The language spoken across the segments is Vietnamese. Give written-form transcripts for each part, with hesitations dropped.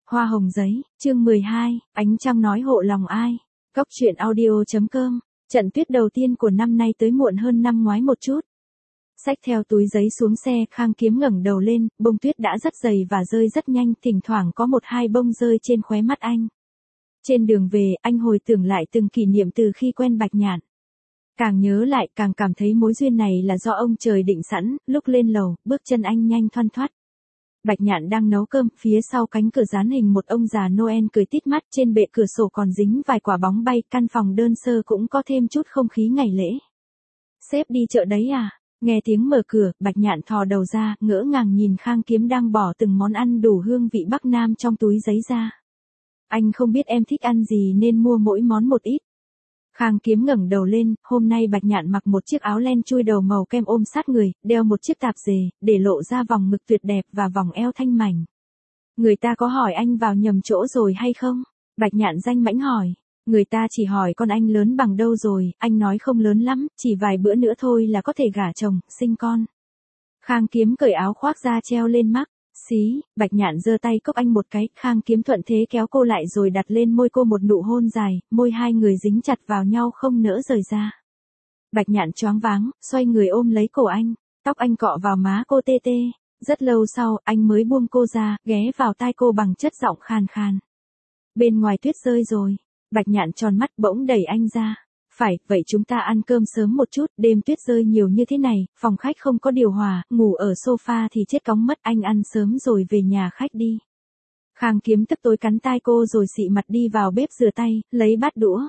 Hoa hồng giấy, chương 12, ánh trăng nói hộ lòng ai. Cóc truyện audio.com. Trận tuyết đầu tiên của năm nay tới muộn hơn năm ngoái một chút. Xách theo túi giấy xuống xe, Khang Kiếm ngẩng đầu lên, bông tuyết đã rất dày và rơi rất nhanh, thỉnh thoảng có một hai bông rơi trên khóe mắt anh. Trên đường về, anh hồi tưởng lại từng kỷ niệm từ khi quen Bạch Nhạn. Càng nhớ lại, càng cảm thấy mối duyên này là do ông trời định sẵn. Lúc lên lầu, bước chân anh nhanh thoăn thoắt. Bạch Nhạn đang nấu cơm, phía sau cánh cửa dán hình một ông già Noel cười tít mắt, trên bệ cửa sổ còn dính vài quả bóng bay, căn phòng đơn sơ cũng có thêm chút không khí ngày lễ. Sếp đi chợ đấy à? Nghe tiếng mở cửa, Bạch Nhạn thò đầu ra, ngỡ ngàng nhìn Khang Kiếm đang bỏ từng món ăn đủ hương vị Bắc Nam trong túi giấy ra. Anh không biết em thích ăn gì nên mua mỗi món một ít. Khang Kiếm ngẩng đầu lên, hôm nay Bạch Nhạn mặc một chiếc áo len chui đầu màu kem ôm sát người, đeo một chiếc tạp dề, để lộ ra vòng ngực tuyệt đẹp và vòng eo thanh mảnh. Người ta có hỏi anh vào nhầm chỗ rồi hay không? Bạch Nhạn danh mãnh hỏi. Người ta chỉ hỏi con anh lớn bằng đâu rồi, anh nói không lớn lắm, chỉ vài bữa nữa thôi là có thể gả chồng, sinh con. Khang Kiếm cởi áo khoác ra treo lên mắt. Xí, Bạch Nhạn giơ tay cốc anh một cái, Khang Kiếm thuận thế kéo cô lại rồi đặt lên môi cô một nụ hôn dài, môi hai người dính chặt vào nhau không nỡ rời ra. Bạch Nhạn choáng váng, xoay người ôm lấy cổ anh, tóc anh cọ vào má cô tê tê. Rất lâu sau, anh mới buông cô ra, ghé vào tai cô bằng chất giọng khàn khàn. Bên ngoài tuyết rơi rồi. Bạch Nhạn tròn mắt bỗng đẩy anh ra. Phải, vậy chúng ta ăn cơm sớm một chút, đêm tuyết rơi nhiều như thế này, phòng khách không có điều hòa, ngủ ở sofa thì chết cóng mất, anh ăn sớm rồi về nhà khách đi. Khang Kiếm tức tối cắn tai cô rồi xị mặt đi vào bếp rửa tay, lấy bát đũa.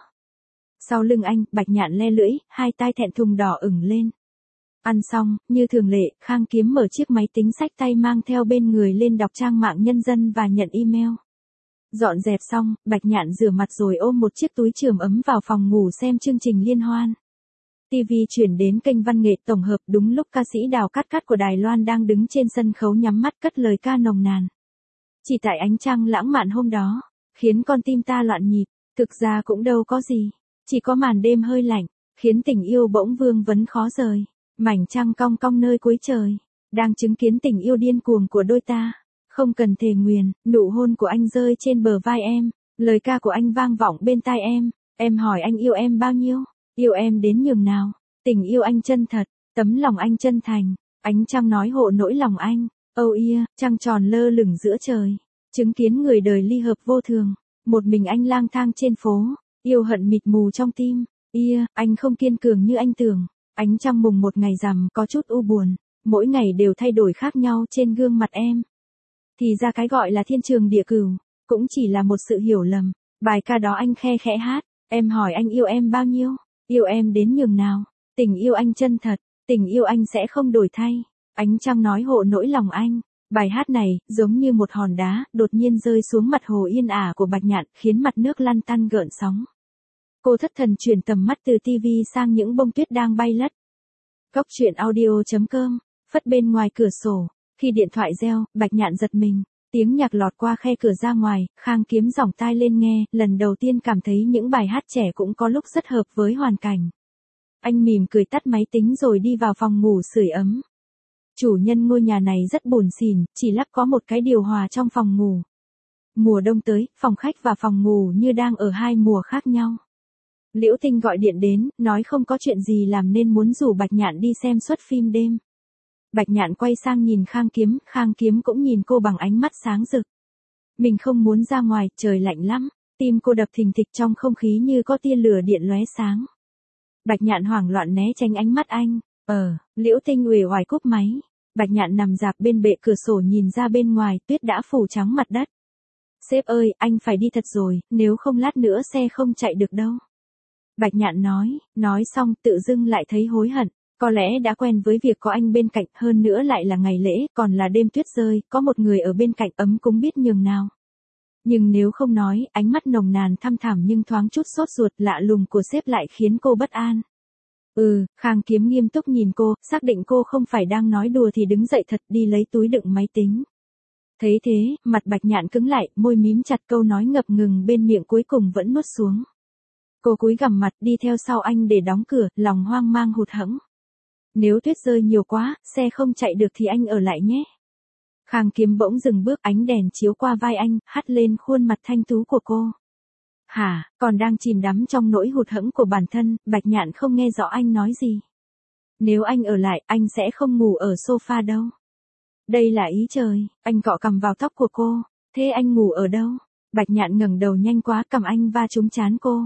Sau lưng anh, Bạch Nhạn le lưỡi, hai tai thẹn thùng đỏ ửng lên. Ăn xong, như thường lệ, Khang Kiếm mở chiếc máy tính xách tay mang theo bên người lên đọc trang mạng nhân dân và nhận email. Dọn dẹp xong, Bạch Nhạn rửa mặt rồi ôm một chiếc túi chườm ấm vào phòng ngủ xem chương trình liên hoan. TV chuyển đến kênh văn nghệ tổng hợp, đúng lúc ca sĩ Đào Cát Cát của Đài Loan đang đứng trên sân khấu nhắm mắt cất lời ca nồng nàn. Chỉ tại ánh trăng lãng mạn hôm đó, khiến con tim ta loạn nhịp, thực ra cũng đâu có gì, chỉ có màn đêm hơi lạnh, khiến tình yêu bỗng vương vấn khó rời. Mảnh trăng cong cong nơi cuối trời, đang chứng kiến tình yêu điên cuồng của đôi ta. Không cần thề nguyền, nụ hôn của anh rơi trên bờ vai em, lời ca của anh vang vọng bên tai em hỏi anh yêu em bao nhiêu, yêu em đến nhường nào, tình yêu anh chân thật, tấm lòng anh chân thành, ánh trăng nói hộ nỗi lòng anh, oh yeah, trăng tròn lơ lửng giữa trời, chứng kiến người đời ly hợp vô thường, một mình anh lang thang trên phố, yêu hận mịt mù trong tim, yeah, anh không kiên cường như anh tưởng, ánh trăng mùng một ngày rằm có chút u buồn, mỗi ngày đều thay đổi khác nhau trên gương mặt em. Thì ra cái gọi là thiên trường địa cửu, cũng chỉ là một sự hiểu lầm. Bài ca đó anh khe khẽ hát, em hỏi anh yêu em bao nhiêu, yêu em đến nhường nào, tình yêu anh chân thật, tình yêu anh sẽ không đổi thay, ánh trăng nói hộ nỗi lòng anh. Bài hát này, giống như một hòn đá, đột nhiên rơi xuống mặt hồ yên ả của Bạch Nhạn, khiến mặt nước lăn tăn gợn sóng. Cô thất thần chuyển tầm mắt từ TV sang những bông tuyết đang bay lất. Cóc truyện audio.com, phất bên ngoài cửa sổ. Khi điện thoại reo, Bạch Nhạn giật mình, tiếng nhạc lọt qua khe cửa ra ngoài, Khang Kiếm giỏng tai lên nghe, lần đầu tiên cảm thấy những bài hát trẻ cũng có lúc rất hợp với hoàn cảnh. Anh mỉm cười tắt máy tính rồi đi vào phòng ngủ sưởi ấm. Chủ nhân ngôi nhà này rất buồn xỉn, chỉ lắp có một cái điều hòa trong phòng ngủ. Mùa đông tới, phòng khách và phòng ngủ như đang ở hai mùa khác nhau. Liễu Tinh gọi điện đến, nói không có chuyện gì làm nên muốn rủ Bạch Nhạn đi xem suất phim đêm. Bạch Nhạn quay sang nhìn Khang Kiếm cũng nhìn cô bằng ánh mắt sáng rực. Mình không muốn ra ngoài, trời lạnh lắm, tim cô đập thình thịch trong không khí như có tia lửa điện lóe sáng. Bạch Nhạn hoảng loạn né tránh ánh mắt anh, Liễu Tinh uể oải cúp máy. Bạch Nhạn nằm rạp bên bệ cửa sổ nhìn ra bên ngoài, tuyết đã phủ trắng mặt đất. Sếp ơi, anh phải đi thật rồi, nếu không lát nữa xe không chạy được đâu. Bạch Nhạn nói xong tự dưng lại thấy hối hận. Có lẽ đã quen với việc có anh bên cạnh, hơn nữa lại là ngày lễ, còn là đêm tuyết rơi, có một người ở bên cạnh ấm cũng biết nhường nào. Nhưng nếu không nói, ánh mắt nồng nàn thăm thẳm nhưng thoáng chút sốt ruột lạ lùng của sếp lại khiến cô bất an. Khang Kiếm nghiêm túc nhìn cô, xác định cô không phải đang nói đùa thì đứng dậy thật đi lấy túi đựng máy tính. Thấy thế, mặt Bạch Nhạn cứng lại, môi mím chặt, câu nói ngập ngừng bên miệng cuối cùng vẫn nuốt xuống. Cô cúi gằm mặt đi theo sau anh để đóng cửa, lòng hoang mang hụt hẫng. Nếu tuyết rơi nhiều quá, xe không chạy được thì anh ở lại nhé. Khang Kiếm bỗng dừng bước, ánh đèn chiếu qua vai anh, hắt lên khuôn mặt thanh tú của cô. Hả, còn đang chìm đắm trong nỗi hụt hẫng của bản thân, Bạch Nhạn không nghe rõ anh nói gì. Nếu anh ở lại, anh sẽ không ngủ ở sofa đâu. Đây là ý trời, anh cọ cằm vào tóc của cô. Thế anh ngủ ở đâu? Bạch Nhạn ngẩng đầu nhanh quá, cầm anh va trúng trán cô.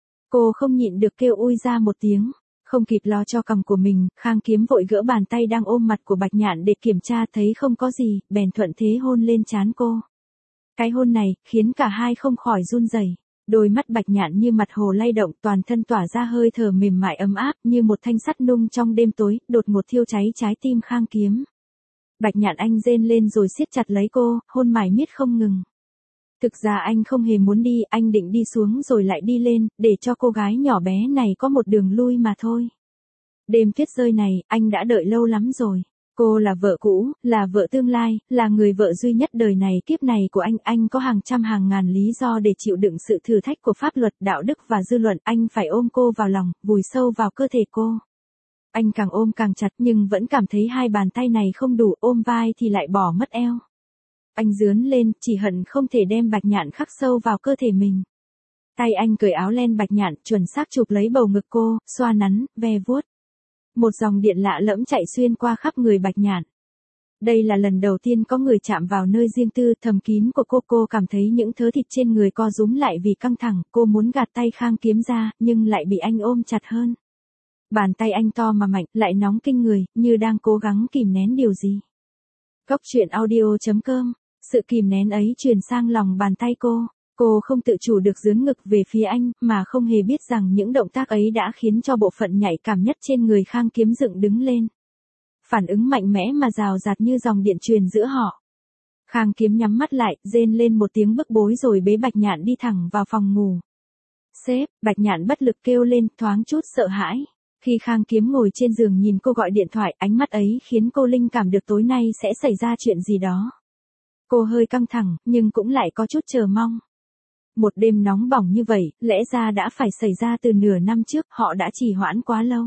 Cô không nhịn được kêu ui ra một tiếng. Không kịp lo cho cằm của mình, Khang Kiếm vội gỡ bàn tay đang ôm mặt của Bạch Nhạn để kiểm tra, thấy không có gì, bèn thuận thế hôn lên trán cô. Cái hôn này, khiến cả hai không khỏi run rẩy. Đôi mắt Bạch Nhạn như mặt hồ lay động, toàn thân tỏa ra hơi thở mềm mại ấm áp, như một thanh sắt nung trong đêm tối, đột ngột thiêu cháy trái tim Khang Kiếm. Bạch Nhạn anh rên lên rồi siết chặt lấy cô, hôn mải miết không ngừng. Thực ra anh không hề muốn đi, anh định đi xuống rồi lại đi lên, để cho cô gái nhỏ bé này có một đường lui mà thôi. Đêm tuyết rơi này, anh đã đợi lâu lắm rồi. Cô là vợ cũ, là vợ tương lai, là người vợ duy nhất đời này kiếp này của anh có hàng trăm hàng ngàn lý do để chịu đựng sự thử thách của pháp luật, đạo đức và dư luận, anh phải ôm cô vào lòng, vùi sâu vào cơ thể cô. Anh càng ôm càng chặt nhưng vẫn cảm thấy hai bàn tay này không đủ, ôm vai thì lại bỏ mất eo. Anh rướn lên, chỉ hận không thể đem Bạch Nhạn khắc sâu vào cơ thể mình. Tay anh cởi áo len Bạch Nhạn, chuẩn xác chụp lấy bầu ngực cô, xoa nắn, ve vuốt. Một dòng điện lạ lẫm chạy xuyên qua khắp người Bạch Nhạn. Đây là lần đầu tiên có người chạm vào nơi riêng tư thầm kín của cô cảm thấy những thớ thịt trên người co rúm lại vì căng thẳng, cô muốn gạt tay Khang Kiếm ra, nhưng lại bị anh ôm chặt hơn. Bàn tay anh to mà mạnh, lại nóng kinh người, như đang cố gắng kìm nén điều gì. Cốc truyện audio.com, sự kìm nén ấy truyền sang lòng bàn tay cô không tự chủ được dướn ngực về phía anh, mà không hề biết rằng những động tác ấy đã khiến cho bộ phận nhạy cảm nhất trên người Khang Kiếm dựng đứng lên. Phản ứng mạnh mẽ mà rào rạt như dòng điện truyền giữa họ. Khang Kiếm nhắm mắt lại, rên lên một tiếng bức bối rồi bế Bạch Nhạn đi thẳng vào phòng ngủ. Sếp, Bạch Nhạn bất lực kêu lên, thoáng chút sợ hãi. Khi Khang Kiếm ngồi trên giường nhìn cô gọi điện thoại, ánh mắt ấy khiến cô linh cảm được tối nay sẽ xảy ra chuyện gì đó. Cô hơi căng thẳng, nhưng cũng lại có chút chờ mong. Một đêm nóng bỏng như vậy, lẽ ra đã phải xảy ra từ nửa năm trước, họ đã trì hoãn quá lâu.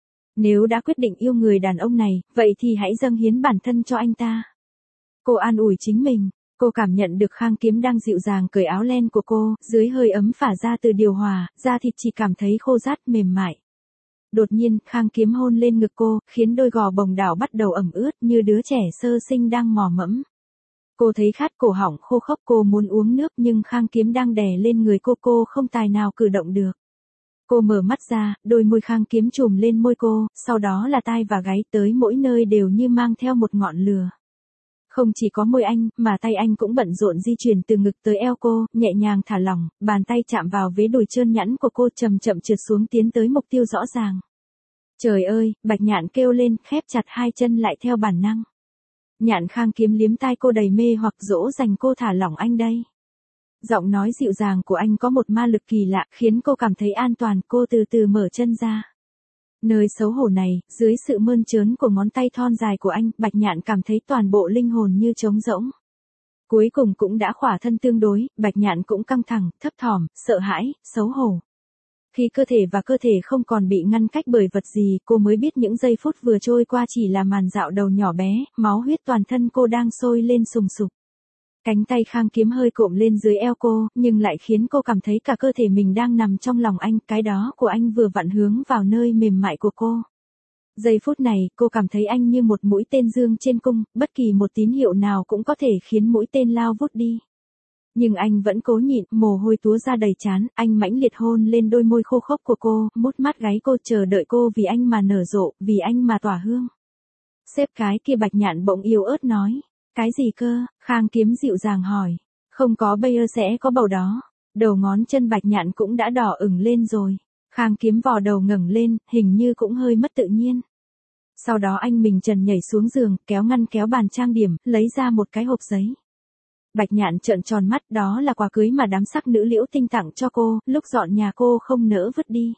Nếu đã quyết định yêu người đàn ông này, vậy thì hãy dâng hiến bản thân cho anh ta. Cô an ủi chính mình, cô cảm nhận được Khang Kiếm đang dịu dàng cởi áo len của cô, dưới hơi ấm phả ra từ điều hòa, da thịt chỉ cảm thấy khô rát mềm mại. Đột nhiên, Khang Kiếm hôn lên ngực cô, khiến đôi gò bồng đảo bắt đầu ẩm ướt như đứa trẻ sơ sinh đang mò mẫm. Cô thấy khát, cổ họng khô khốc, cô muốn uống nước nhưng Khang Kiếm đang đè lên người cô không tài nào cử động được. Cô mở mắt ra, đôi môi Khang Kiếm chùm lên môi cô, sau đó là tai và gáy, tới mỗi nơi đều như mang theo một ngọn lửa. Không chỉ có môi anh, mà tay anh cũng bận rộn di chuyển từ ngực tới eo cô, nhẹ nhàng thả lỏng, bàn tay chạm vào vế đùi trơn nhẵn của cô, chậm chậm trượt xuống tiến tới mục tiêu rõ ràng. Trời ơi, Bạch Nhạn kêu lên, khép chặt hai chân lại theo bản năng. Nhạn. Khang Kiếm liếm tai cô đầy mê hoặc, dỗ dành cô thả lỏng anh đây. Giọng nói dịu dàng của anh có một ma lực kỳ lạ, khiến cô cảm thấy an toàn, cô từ từ mở chân ra. Nơi xấu hổ này, dưới sự mơn trớn của ngón tay thon dài của anh, Bạch Nhạn cảm thấy toàn bộ linh hồn như trống rỗng. Cuối cùng cũng đã khỏa thân tương đối, Bạch Nhạn cũng căng thẳng, thấp thỏm, sợ hãi, xấu hổ. Khi cơ thể và cơ thể không còn bị ngăn cách bởi vật gì, cô mới biết những giây phút vừa trôi qua chỉ là màn dạo đầu nhỏ bé, máu huyết toàn thân cô đang sôi lên sùng sục. Cánh tay Khang Kiếm hơi cộm lên dưới eo cô, nhưng lại khiến cô cảm thấy cả cơ thể mình đang nằm trong lòng anh, cái đó của anh vừa vặn hướng vào nơi mềm mại của cô. Giây phút này, cô cảm thấy anh như một mũi tên dương trên cung, bất kỳ một tín hiệu nào cũng có thể khiến mũi tên lao vút đi. Nhưng anh vẫn cố nhịn, mồ hôi túa ra đầy trán, anh mãnh liệt hôn lên đôi môi khô khốc của cô, mút mát gáy cô, chờ đợi cô vì anh mà nở rộ, vì anh mà tỏa hương. Sếp cái kia, Bạch Nhạn bỗng yếu ớt nói. Cái gì cơ? Khang Kiếm dịu dàng hỏi. Không có, bây giờ sẽ có bầu đó. Đầu ngón chân Bạch Nhạn cũng đã đỏ ửng lên rồi. Khang Kiếm vò đầu ngẩng lên, hình như cũng hơi mất tự nhiên. Sau đó anh mình trần nhảy xuống giường, kéo ngăn kéo bàn trang điểm, lấy ra một cái hộp giấy. Bạch Nhạn trợn tròn mắt, đó là quà cưới mà đám sắc nữ Liễu Tinh tặng cho cô, lúc dọn nhà cô không nỡ vứt đi.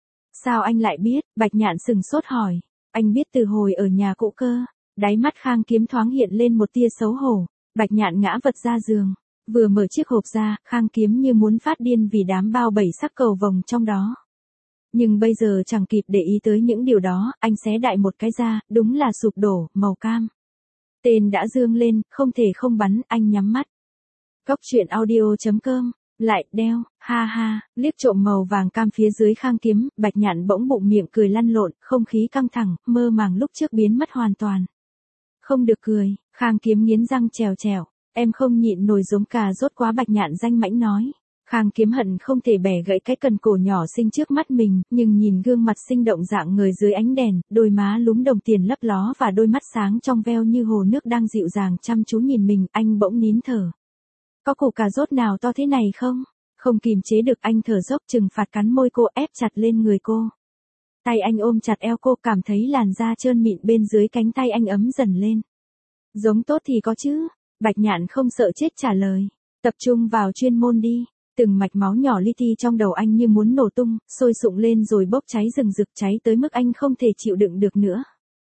Sao anh lại biết? Bạch Nhạn sừng sốt hỏi. Anh biết từ hồi ở nhà cũ cơ. Đáy mắt Khang Kiếm thoáng hiện lên một tia xấu hổ. Bạch Nhạn ngã vật ra giường. Vừa mở chiếc hộp ra, Khang Kiếm như muốn phát điên vì đám bao bẩy sắc cầu vồng trong đó. Nhưng bây giờ chẳng kịp để ý tới những điều đó, anh xé đại một cái ra, đúng là sụp đổ, màu cam. Tên đã dương lên, không thể không bắn, anh nhắm mắt. Cốc truyện audio.com, lại, đeo, ha ha, liếc trộm màu vàng cam phía dưới khang kiếm, Bạch Nhạn bỗng bụng miệng cười lăn lộn, không khí căng thẳng, mơ màng lúc trước biến mất hoàn toàn. Không được cười, khang kiếm nghiến răng trèo trèo, em không nhịn nổi giống cà rốt quá, Bạch Nhạn danh mãnh nói. Khang kiếm hận không thể bẻ gãy cái cần cổ nhỏ xinh trước mắt mình, nhưng nhìn gương mặt sinh động dạng người dưới ánh đèn, đôi má lúm đồng tiền lấp ló và đôi mắt sáng trong veo như hồ nước đang dịu dàng chăm chú nhìn mình, anh bỗng nín thở. Có củ cà rốt nào to thế này không? Không kìm chế được anh thở dốc trừng phạt cắn môi cô, ép chặt lên người cô. Tay anh ôm chặt eo cô, cảm thấy làn da trơn mịn bên dưới cánh tay anh ấm dần lên. Giống tốt thì có chứ, Bạch Nhạn không sợ chết trả lời. Tập trung vào chuyên môn đi. Từng mạch máu nhỏ li ti trong đầu anh như muốn nổ tung, sôi sụng lên rồi bốc cháy rừng rực, cháy tới mức anh không thể chịu đựng được nữa.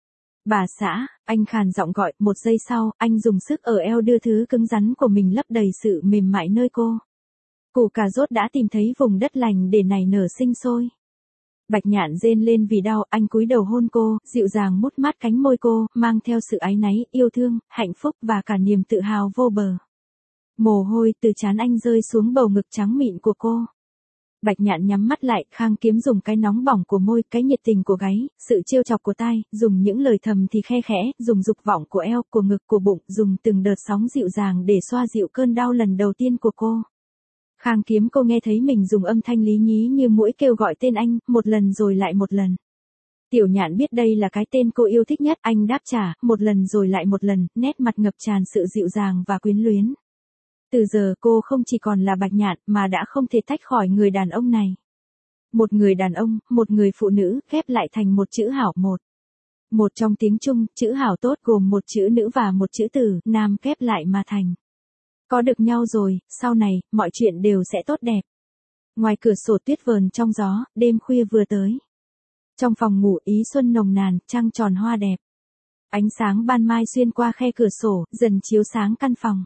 Bà xã, anh khàn giọng gọi, một giây sau, anh dùng sức ở eo đưa thứ cứng rắn của mình lấp đầy sự mềm mại nơi cô. Củ cà rốt đã tìm thấy vùng đất lành để nảy nở sinh sôi. Bạch Nhạn rên lên vì đau, anh cúi đầu hôn cô, dịu dàng mút mát cánh môi cô, mang theo sự áy náy, yêu thương, hạnh phúc và cả niềm tự hào vô bờ. Mồ hôi từ trán anh rơi xuống bầu ngực trắng mịn của cô. Bạch Nhạn nhắm mắt lại, khang kiếm dùng cái nóng bỏng của môi, cái nhiệt tình của gáy, sự trêu chọc của tai, dùng những lời thầm thì khe khẽ, dùng dục vọng của eo, của ngực, của bụng, dùng từng đợt sóng dịu dàng để xoa dịu cơn đau lần đầu tiên của cô. Khang kiếm cô nghe thấy mình dùng âm thanh lý nhí như muỗi kêu gọi tên anh, một lần rồi lại một lần. Tiểu Nhạn biết đây là cái tên cô yêu thích nhất, anh đáp trả, một lần rồi lại một lần, nét mặt ngập tràn sự dịu dàng và quyến luyến. Từ giờ cô không chỉ còn là Bạch Nhạn mà đã không thể tách khỏi người đàn ông này. Một người đàn ông, một người phụ nữ, ghép lại thành một chữ hảo một. Một trong tiếng Trung, chữ hảo tốt gồm một chữ nữ và một chữ tử, nam ghép lại mà thành. Có được nhau rồi, sau này, mọi chuyện đều sẽ tốt đẹp. Ngoài cửa sổ tuyết vờn trong gió, đêm khuya vừa tới. Trong phòng ngủ ý xuân nồng nàn, trăng tròn hoa đẹp. Ánh sáng ban mai xuyên qua khe cửa sổ, dần chiếu sáng căn phòng.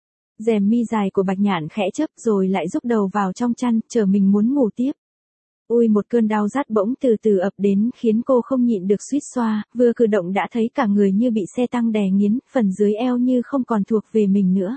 Rèm mi dài của Bạch Nhạn khẽ chớp rồi lại rúc đầu vào trong chăn, chờ mình muốn ngủ tiếp. Ui, một cơn đau rát bỗng từ từ ập đến khiến cô không nhịn được suýt xoa, vừa cử động đã thấy cả người như bị xe tăng đè nghiến, phần dưới eo như không còn thuộc về mình nữa.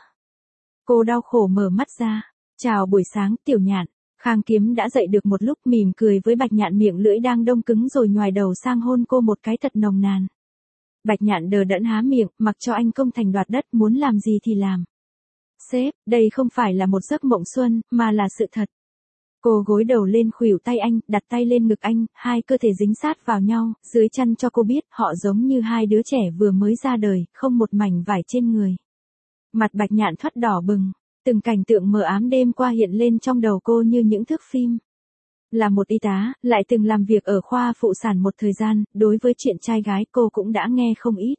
Cô đau khổ mở mắt ra. Chào buổi sáng, Tiểu Nhạn. Khang kiếm đã dậy được một lúc, mỉm cười với Bạch Nhạn, miệng lưỡi đang đông cứng rồi nhoài đầu sang hôn cô một cái thật nồng nàn. Bạch Nhạn đờ đẫn há miệng, mặc cho anh công thành đoạt đất, muốn làm gì thì làm. Sếp, đây không phải là một giấc mộng xuân, mà là sự thật. Cô gối đầu lên khuỷu tay anh, đặt tay lên ngực anh, hai cơ thể dính sát vào nhau, dưới chăn cho cô biết họ giống như hai đứa trẻ vừa mới ra đời, không một mảnh vải trên người. Mặt Bạch Nhạn thoắt đỏ bừng, từng cảnh tượng mờ ám đêm qua hiện lên trong đầu cô như những thước phim. Là một y tá, lại từng làm việc ở khoa phụ sản một thời gian, đối với chuyện trai gái cô cũng đã nghe không ít.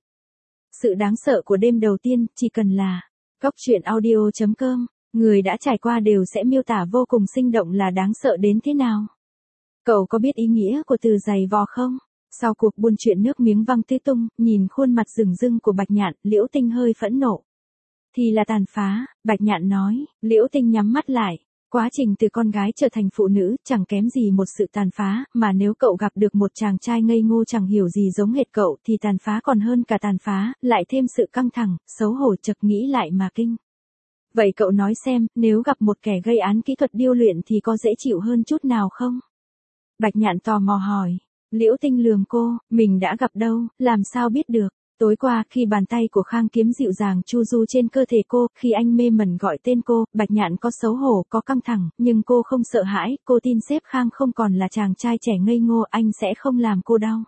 Sự đáng sợ của đêm đầu tiên, chỉ cần là Cốc truyện audio.com, người đã trải qua đều sẽ miêu tả vô cùng sinh động là đáng sợ đến thế nào. Cậu có biết ý nghĩa của từ giày vò không? Sau cuộc buôn chuyện nước miếng văng tứ tung, nhìn khuôn mặt rừng rưng của Bạch Nhạn, Liễu Tinh hơi phẫn nộ. Thì là tàn phá, Bạch Nhạn nói. Liễu Tinh nhắm mắt lại. Quá trình từ con gái trở thành phụ nữ chẳng kém gì một sự tàn phá, mà nếu cậu gặp được một chàng trai ngây ngô chẳng hiểu gì giống hệt cậu thì tàn phá còn hơn cả tàn phá, lại thêm sự căng thẳng, xấu hổ, chợt nghĩ lại mà kinh. Vậy cậu nói xem, nếu gặp một kẻ gây án kỹ thuật điêu luyện thì có dễ chịu hơn chút nào không? Bạch Nhạn tò mò hỏi. Liễu Tinh lườm cô, mình đã gặp đâu, làm sao biết được. Tối qua, khi bàn tay của Khang kiếm dịu dàng chu du trên cơ thể cô, khi anh mê mẩn gọi tên cô, Bạch Nhạn có xấu hổ, có căng thẳng, nhưng cô không sợ hãi, cô tin sếp Khang không còn là chàng trai trẻ ngây ngô, anh sẽ không làm cô đau.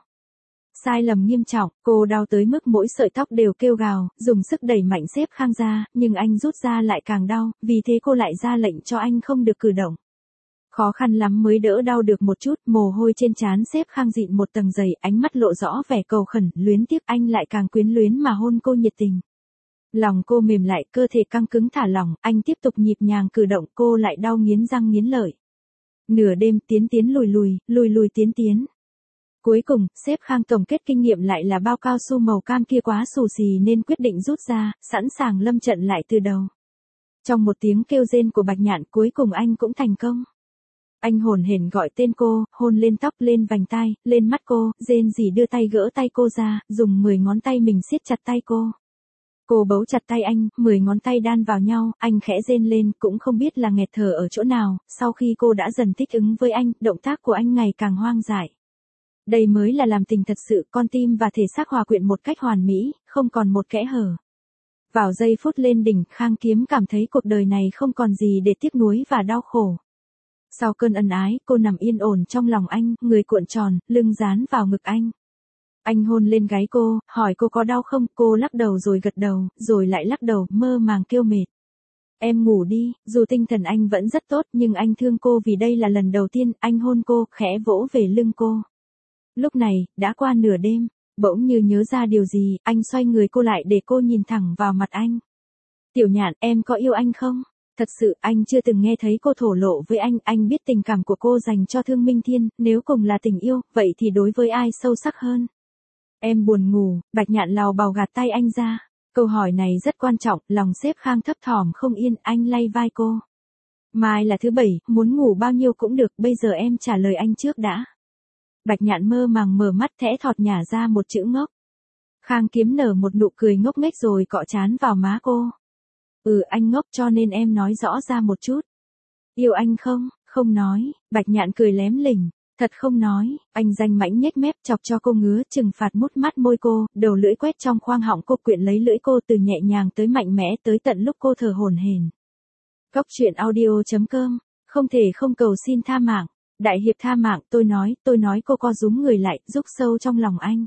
Sai lầm nghiêm trọng, cô đau tới mức mỗi sợi tóc đều kêu gào, dùng sức đẩy mạnh sếp Khang ra, nhưng anh rút ra lại càng đau, vì thế cô lại ra lệnh cho anh không được cử động. Khó khăn lắm mới đỡ đau được một chút, mồ hôi trên trán sếp Khang dịn một tầng dày, ánh mắt lộ rõ vẻ cầu khẩn, luyến tiếc, anh lại càng quyến luyến mà hôn cô nhiệt tình. Lòng cô mềm lại, cơ thể căng cứng thả lỏng, anh tiếp tục nhịp nhàng cử động, cô lại đau nghiến răng nghiến lợi. Nửa đêm tiến tiến lùi lùi tiến tiến. Cuối cùng, sếp Khang tổng kết kinh nghiệm lại là bao cao su màu cam kia quá xù xì nên quyết định rút ra, sẵn sàng lâm trận lại từ đầu. Trong một tiếng kêu rên của Bạch Nhạn, cuối cùng anh cũng thành công. Anh hồn hển gọi tên cô, hôn lên tóc, lên vành tai, lên mắt cô, rên rỉ đưa tay gỡ tay cô ra, dùng 10 ngón tay mình siết chặt tay cô. Cô bấu chặt tay anh, 10 ngón tay đan vào nhau, anh khẽ rên lên, cũng không biết là nghẹt thở ở chỗ nào, sau khi cô đã dần thích ứng với anh, động tác của anh ngày càng hoang dại. Đây mới là làm tình thật sự, con tim và thể xác hòa quyện một cách hoàn mỹ, không còn một kẽ hở. Vào giây phút lên đỉnh, Khang Kiếm cảm thấy cuộc đời này không còn gì để tiếc nuối và đau khổ. Sau cơn ân ái, cô nằm yên ổn trong lòng anh, người cuộn tròn, lưng dán vào ngực anh. Anh hôn lên gáy cô, hỏi cô có đau không, cô lắc đầu rồi gật đầu, rồi lại lắc đầu, mơ màng kêu mệt. Em ngủ đi, dù tinh thần anh vẫn rất tốt nhưng anh thương cô vì đây là lần đầu tiên anh hôn cô, khẽ vỗ về lưng cô. Lúc này, đã qua nửa đêm, bỗng như nhớ ra điều gì, anh xoay người cô lại để cô nhìn thẳng vào mặt anh. Tiểu Nhạn, em có yêu anh không? Thật sự, anh chưa từng nghe thấy cô thổ lộ với anh biết tình cảm của cô dành cho Thương Minh Thiên, nếu cùng là tình yêu, vậy thì đối với ai sâu sắc hơn? Em buồn ngủ, Bạch Nhạn lào bào gạt tay anh ra. Câu hỏi này rất quan trọng, lòng Xếp Khang thấp thỏm không yên, anh lay vai cô. Mai là thứ 7, muốn ngủ bao nhiêu cũng được, bây giờ em trả lời anh trước đã. Bạch Nhạn mơ màng mở mắt thẽ thọt nhả ra một chữ ngốc. Khang Kiếm nở một nụ cười ngốc nghếch rồi cọ trán vào má cô. Anh ngốc cho nên em nói rõ ra một chút. Yêu anh không? Không nói, Bạch Nhạn cười lém lỉnh. Thật không nói, anh danh mãnh nhếch mép chọc cho cô ngứa, trừng phạt mút mắt môi cô, đầu lưỡi quét trong khoang họng cô, quyện lấy lưỡi cô từ nhẹ nhàng tới mạnh mẽ tới tận lúc cô thở hổn hển. Góc truyện audio.com, không thể không cầu xin tha mạng. Đại hiệp tha mạng, tôi nói, cô co rúm người lại, rúc sâu trong lòng anh.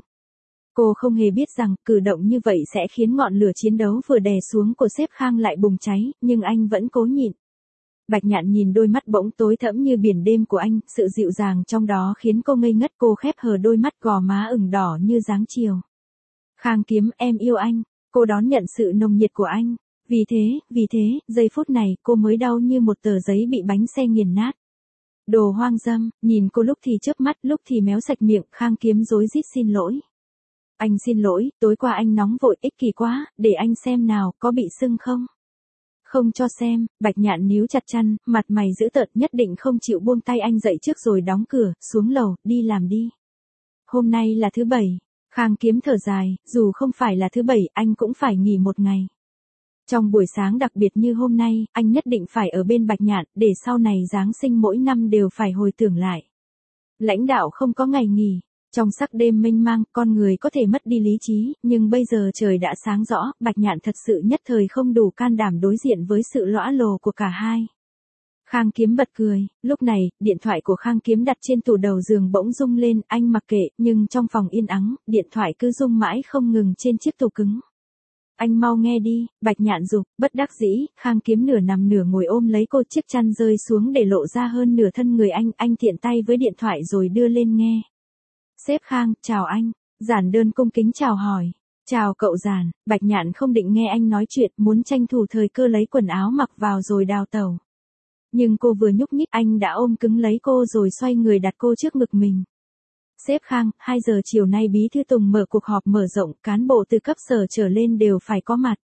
Cô không hề biết rằng, cử động như vậy sẽ khiến ngọn lửa chiến đấu vừa đè xuống của Xếp Khang lại bùng cháy, nhưng anh vẫn cố nhịn. Bạch Nhạn nhìn đôi mắt bỗng tối thẫm như biển đêm của anh, sự dịu dàng trong đó khiến cô ngây ngất, cô khép hờ đôi mắt, gò má ửng đỏ như dáng chiều. Khang Kiếm, em yêu anh, cô đón nhận sự nồng nhiệt của anh. Vì thế, giây phút này, cô mới đau như một tờ giấy bị bánh xe nghiền nát. Đồ hoang dâm, nhìn cô lúc thì chớp mắt, lúc thì méo sạch miệng, Khang Kiếm rối rít xin lỗi. Anh xin lỗi, tối qua anh nóng vội, ích kỷ quá, để anh xem nào, có bị sưng không? Không cho xem, Bạch Nhạn níu chặt chăn, mặt mày dữ tợn, nhất định không chịu buông tay anh dậy trước rồi đóng cửa, xuống lầu, đi làm đi. Hôm nay là thứ 7, Khang Kiếm thở dài, dù không phải là thứ 7, anh cũng phải nghỉ một ngày. Trong buổi sáng đặc biệt như hôm nay, anh nhất định phải ở bên Bạch Nhạn, để sau này Giáng sinh mỗi năm đều phải hồi tưởng lại. Lãnh đạo không có ngày nghỉ. Trong sắc đêm mênh mang, con người có thể mất đi lý trí, nhưng bây giờ trời đã sáng rõ, Bạch Nhạn thật sự nhất thời không đủ can đảm đối diện với sự lõa lồ của cả hai. Khang Kiếm bật cười, lúc này, điện thoại của Khang Kiếm đặt trên tủ đầu giường bỗng rung lên, anh mặc kệ, nhưng trong phòng yên ắng, điện thoại cứ rung mãi không ngừng trên chiếc tủ cứng. Anh mau nghe đi, Bạch Nhạn giục, bất đắc dĩ, Khang Kiếm nửa nằm nửa ngồi ôm lấy cô, chiếc chăn rơi xuống để lộ ra hơn nửa thân người anh tiện tay với điện thoại rồi đưa lên nghe. Xếp Khang, chào anh. Giản Đơn cung kính chào hỏi. Chào cậu Giản. Bạch Nhạn không định nghe anh nói chuyện, muốn tranh thủ thời cơ lấy quần áo mặc vào rồi đào tẩu. Nhưng cô vừa nhúc nhích, anh đã ôm cứng lấy cô rồi xoay người đặt cô trước ngực mình. Xếp Khang, 2 giờ chiều nay Bí thư Tùng mở cuộc họp mở rộng, cán bộ từ cấp sở trở lên đều phải có mặt.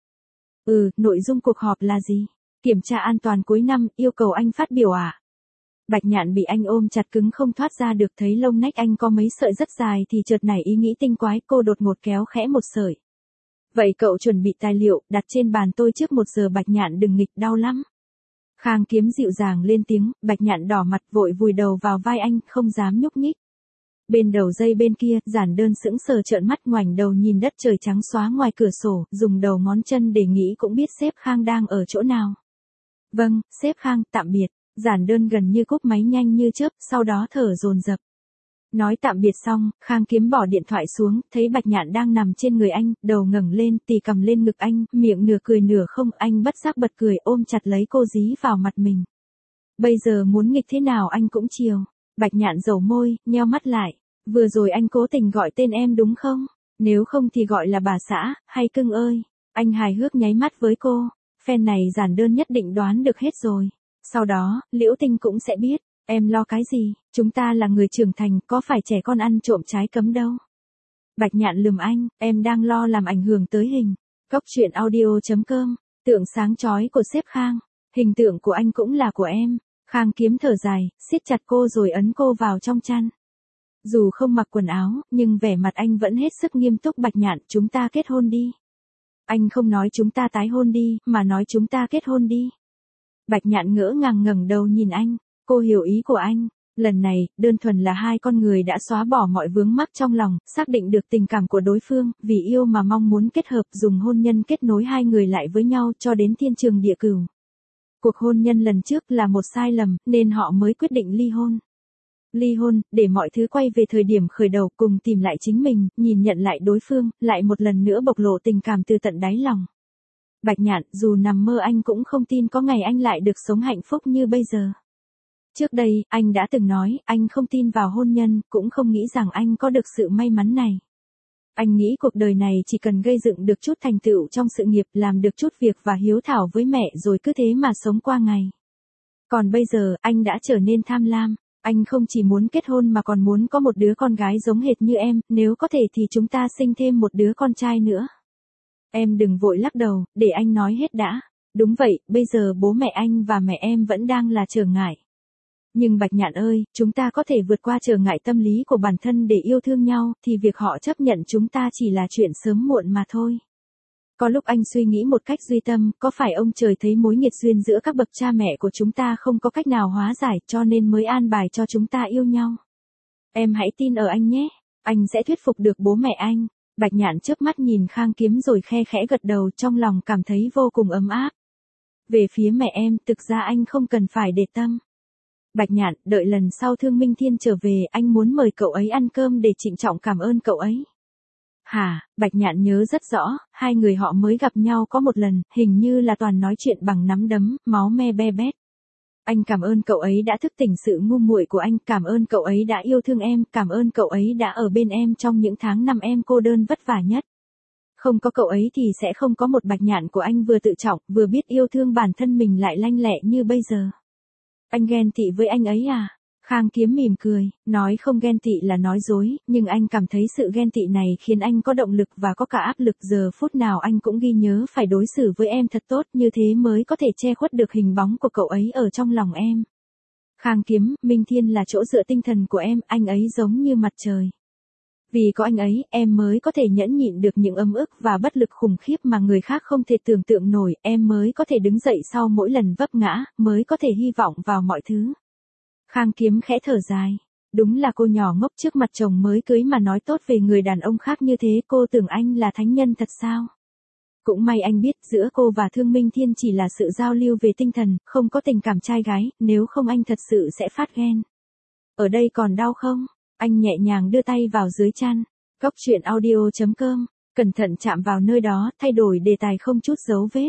Nội dung cuộc họp là gì? Kiểm tra an toàn cuối năm, yêu cầu anh phát biểu à? Bạch Nhạn bị anh ôm chặt cứng không thoát ra được, thấy lông nách anh có mấy sợi rất dài thì chợt nảy ý nghĩ tinh quái, cô đột ngột kéo khẽ một sợi. Vậy cậu chuẩn bị tài liệu, đặt trên bàn tôi trước 1 giờ. Bạch Nhạn đừng nghịch, đau lắm. Khang Kiếm dịu dàng lên tiếng, Bạch Nhạn đỏ mặt vội vùi đầu vào vai anh, không dám nhúc nhích. Bên đầu dây bên kia, Giản Đơn sững sờ trợn mắt ngoảnh đầu nhìn đất trời trắng xóa ngoài cửa sổ, dùng đầu ngón chân để nghĩ cũng biết Xếp Khang đang ở chỗ nào. Vâng, Xếp Khang, tạm biệt. Giản Đơn gần như cúp máy nhanh như chớp, sau đó thở dồn dập. Nói tạm biệt xong, Khang Kiếm bỏ điện thoại xuống, thấy Bạch Nhạn đang nằm trên người anh, đầu ngẩng lên, tì cầm lên ngực anh, miệng nửa cười nửa không, anh bất giác bật cười, ôm chặt lấy cô dí vào mặt mình. Bây giờ muốn nghịch thế nào anh cũng chiều. Bạch Nhạn dầu môi, nheo mắt lại. Vừa rồi anh cố tình gọi tên em đúng không? Nếu không thì gọi là bà xã, hay cưng ơi. Anh hài hước nháy mắt với cô. Phen này Giản Đơn nhất định đoán được hết rồi. Sau đó, Liễu Tinh cũng sẽ biết. Em lo cái gì, chúng ta là người trưởng thành, có phải trẻ con ăn trộm trái cấm đâu. Bạch Nhạn lườm anh, em đang lo làm ảnh hưởng tới hình. Góc truyện audio.com, tượng sáng chói của Xếp Khang. Hình tượng của anh cũng là của em. Khang Kiếm thở dài, siết chặt cô rồi ấn cô vào trong chăn. Dù không mặc quần áo, nhưng vẻ mặt anh vẫn hết sức nghiêm túc. Bạch Nhạn, chúng ta kết hôn đi. Anh không nói chúng ta tái hôn đi, mà nói chúng ta kết hôn đi. Bạch Nhạn ngỡ ngàng ngẩng đầu nhìn anh, cô hiểu ý của anh. Lần này, đơn thuần là hai con người đã xóa bỏ mọi vướng mắc trong lòng, xác định được tình cảm của đối phương, vì yêu mà mong muốn kết hợp dùng hôn nhân kết nối hai người lại với nhau cho đến thiên trường địa cửu. Cuộc hôn nhân lần trước là một sai lầm, nên họ mới quyết định ly hôn. Ly hôn, để mọi thứ quay về thời điểm khởi đầu cùng tìm lại chính mình, nhìn nhận lại đối phương, lại một lần nữa bộc lộ tình cảm từ tận đáy lòng. Bạch Nhạn, dù nằm mơ anh cũng không tin có ngày anh lại được sống hạnh phúc như bây giờ. Trước đây, anh đã từng nói, anh không tin vào hôn nhân, cũng không nghĩ rằng anh có được sự may mắn này. Anh nghĩ cuộc đời này chỉ cần gây dựng được chút thành tựu trong sự nghiệp, làm được chút việc và hiếu thảo với mẹ rồi cứ thế mà sống qua ngày. Còn bây giờ, anh đã trở nên tham lam. Anh không chỉ muốn kết hôn mà còn muốn có một đứa con gái giống hệt như em, nếu có thể thì chúng ta sinh thêm một đứa con trai nữa. Em đừng vội lắc đầu, để anh nói hết đã. Đúng vậy, bây giờ bố mẹ anh và mẹ em vẫn đang là trở ngại. Nhưng Bạch Nhạn ơi, chúng ta có thể vượt qua trở ngại tâm lý của bản thân để yêu thương nhau, thì việc họ chấp nhận chúng ta chỉ là chuyện sớm muộn mà thôi. Có lúc anh suy nghĩ một cách duy tâm, có phải ông trời thấy mối nghiệt duyên giữa các bậc cha mẹ của chúng ta không có cách nào hóa giải cho nên mới an bài cho chúng ta yêu nhau? Em hãy tin ở anh nhé, anh sẽ thuyết phục được bố mẹ anh. Bạch Nhạn chớp mắt nhìn Khang Kiếm rồi khe khẽ gật đầu, trong lòng cảm thấy vô cùng ấm áp. Về phía mẹ em, thực ra anh không cần phải để tâm. Bạch Nhạn, đợi lần sau Thương Minh Thiên trở về, anh muốn mời cậu ấy ăn cơm để trịnh trọng cảm ơn cậu ấy. Hả, Bạch Nhạn nhớ rất rõ, hai người họ mới gặp nhau có một lần, hình như là toàn nói chuyện bằng nắm đấm, máu me be bét. Anh cảm ơn cậu ấy đã thức tỉnh sự ngu muội của anh, cảm ơn cậu ấy đã yêu thương em, cảm ơn cậu ấy đã ở bên em trong những tháng năm em cô đơn vất vả nhất. Không có cậu ấy thì sẽ không có một Bạch Nhạn của anh vừa tự trọng, vừa biết yêu thương bản thân mình lại lanh lẹ như bây giờ. Anh ghen tị với anh ấy à? Khang Kiếm mỉm cười, nói không ghen tị là nói dối, nhưng anh cảm thấy sự ghen tị này khiến anh có động lực và có cả áp lực, giờ phút nào anh cũng ghi nhớ phải đối xử với em thật tốt, như thế mới có thể che khuất được hình bóng của cậu ấy ở trong lòng em. Khang Kiếm, Minh Thiên là chỗ dựa tinh thần của em, anh ấy giống như mặt trời. Vì có anh ấy, em mới có thể nhẫn nhịn được những ấm ức và bất lực khủng khiếp mà người khác không thể tưởng tượng nổi, em mới có thể đứng dậy sau mỗi lần vấp ngã, mới có thể hy vọng vào mọi thứ. Khang Kiếm khẽ thở dài. Đúng là cô nhỏ ngốc, trước mặt chồng mới cưới mà nói tốt về người đàn ông khác như thế, cô tưởng anh là thánh nhân thật sao? Cũng may anh biết giữa cô và Thương Minh Thiên chỉ là sự giao lưu về tinh thần, không có tình cảm trai gái, nếu không anh thật sự sẽ phát ghen. Ở đây còn đau không? Anh nhẹ nhàng đưa tay vào dưới chăn. Góc truyện audio.com, cẩn thận chạm vào nơi đó, thay đổi đề tài không chút dấu vết.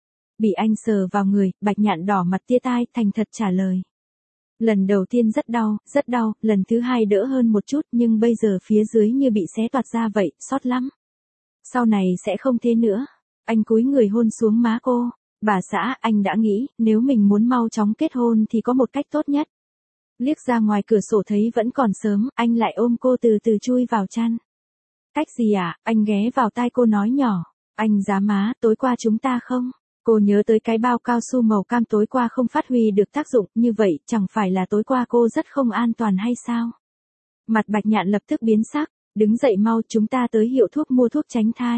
Bị anh sờ vào người, Bạch Nhạn đỏ mặt tia tai, thành thật trả lời. Lần đầu tiên rất đau, lần thứ hai đỡ hơn một chút, nhưng bây giờ phía dưới như bị xé toạc ra vậy, xót lắm. Sau này sẽ không thế nữa. Anh cúi người hôn xuống má cô. Bà xã, anh đã nghĩ, nếu mình muốn mau chóng kết hôn thì có một cách tốt nhất. Liếc ra ngoài cửa sổ thấy vẫn còn sớm, anh lại ôm cô từ từ chui vào chăn. Cách gì à? Anh ghé vào tai cô nói nhỏ. Anh giá má, tối qua chúng ta không? Cô nhớ tới cái bao cao su màu cam tối qua không phát huy được tác dụng, như vậy chẳng phải là tối qua cô rất không an toàn hay sao? Mặt Bạch Nhạn lập tức biến sắc, đứng dậy mau, chúng ta tới hiệu thuốc mua thuốc tránh thai.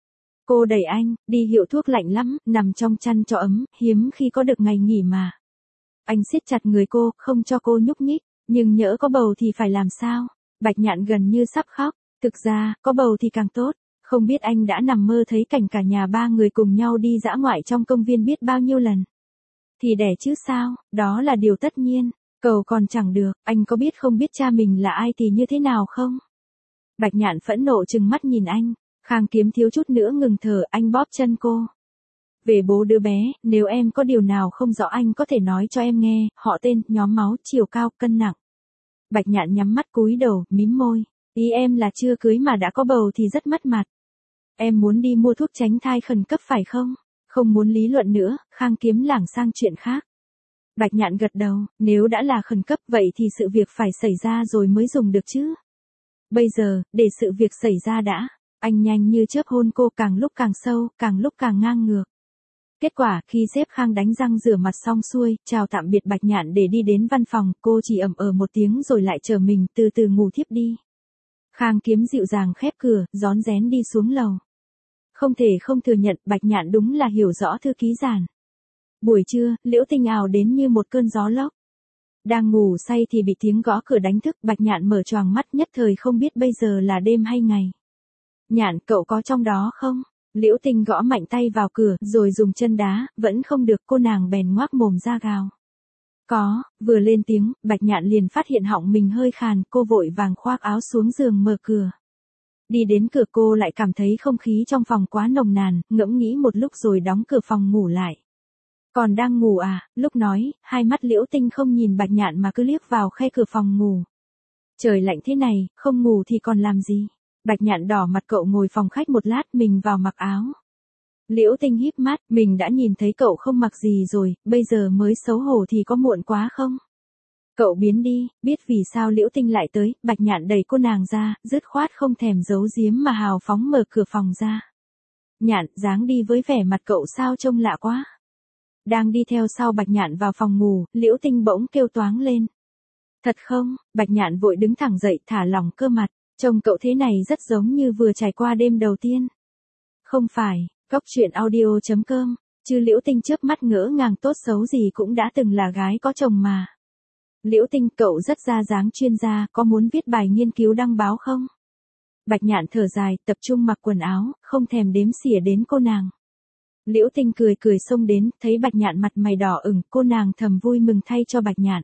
Cô đẩy anh, đi hiệu thuốc lạnh lắm, nằm trong chăn cho ấm, hiếm khi có được ngày nghỉ mà. Anh siết chặt người cô, không cho cô nhúc nhích, nhưng nhỡ có bầu thì phải làm sao? Bạch Nhạn gần như sắp khóc, thực ra, có bầu thì càng tốt. Không biết anh đã nằm mơ thấy cảnh cả nhà ba người cùng nhau đi dã ngoại trong công viên biết bao nhiêu lần. Thì đẻ chứ sao, đó là điều tất nhiên, cầu còn chẳng được, anh có biết không biết cha mình là ai thì như thế nào không? Bạch Nhạn phẫn nộ trừng mắt nhìn anh, Khang Kiếm thiếu chút nữa ngừng thở, anh bóp chân cô. Về bố đứa bé, nếu em có điều nào không rõ anh có thể nói cho em nghe, họ tên, nhóm máu, chiều cao, cân nặng. Bạch Nhạn nhắm mắt cúi đầu, mím môi, ý em là chưa cưới mà đã có bầu thì rất mất mặt. Em muốn đi mua thuốc tránh thai khẩn cấp phải không? Không muốn lý luận nữa, Khang Kiếm lảng sang chuyện khác. Bạch Nhạn gật đầu, nếu đã là khẩn cấp vậy thì sự việc phải xảy ra rồi mới dùng được chứ. Bây giờ, để sự việc xảy ra đã. Anh nhanh như chớp hôn cô, càng lúc càng sâu, càng lúc càng ngang ngược. Kết quả, khi sếp Khang đánh răng rửa mặt xong xuôi, chào tạm biệt Bạch Nhạn để đi đến văn phòng, cô chỉ ậm một tiếng rồi lại chờ mình, từ từ ngủ thiếp đi. Khang Kiếm dịu dàng khép cửa, rón rén đi xuống lầu. Không thể không thừa nhận, Bạch Nhạn đúng là hiểu rõ thư ký giản. Buổi trưa, Liễu Tinh ào đến như một cơn gió lốc. Đang ngủ say thì bị tiếng gõ cửa đánh thức, Bạch Nhạn mở choàng mắt nhất thời không biết bây giờ là đêm hay ngày. Nhạn, cậu có trong đó không? Liễu Tinh gõ mạnh tay vào cửa, rồi dùng chân đá, vẫn không được, cô nàng bèn ngoác mồm ra gào. Có, vừa lên tiếng, Bạch Nhạn liền phát hiện họng mình hơi khàn, cô vội vàng khoác áo xuống giường mở cửa. Đi đến cửa cô lại cảm thấy không khí trong phòng quá nồng nàn, ngẫm nghĩ một lúc rồi đóng cửa phòng ngủ lại. Còn đang ngủ à? Lúc nói, hai mắt Liễu Tinh không nhìn Bạch Nhạn mà cứ liếc vào khe cửa phòng ngủ. Trời lạnh thế này, không ngủ thì còn làm gì? Bạch Nhạn đỏ mặt, cậu ngồi phòng khách một lát, mình vào mặc áo. Liễu Tinh híp mắt, mình đã nhìn thấy cậu không mặc gì rồi, bây giờ mới xấu hổ thì có muộn quá không? Cậu biến đi, biết vì sao Liễu Tinh lại tới, Bạch Nhạn đẩy cô nàng ra, dứt khoát không thèm giấu giếm mà hào phóng mở cửa phòng ra. Nhạn, dáng đi với vẻ mặt cậu sao trông lạ quá. Đang đi theo sau Bạch Nhạn vào phòng ngủ, Liễu Tinh bỗng kêu toáng lên. Thật không? Bạch Nhạn vội đứng thẳng dậy, thả lỏng cơ mặt, trông cậu thế này rất giống như vừa trải qua đêm đầu tiên. Không phải, Cóc truyện audio.com, chứ Liễu Tinh chớp mắt ngỡ ngàng, tốt xấu gì cũng đã từng là gái có chồng mà. Liễu Tinh, cậu rất ra dáng chuyên gia, có muốn viết bài nghiên cứu đăng báo không? Bạch Nhạn thở dài, tập trung mặc quần áo, không thèm đếm xỉa đến cô nàng. Liễu Tinh cười cười xông đến, thấy Bạch Nhạn mặt mày đỏ ửng, cô nàng thầm vui mừng thay cho Bạch Nhạn.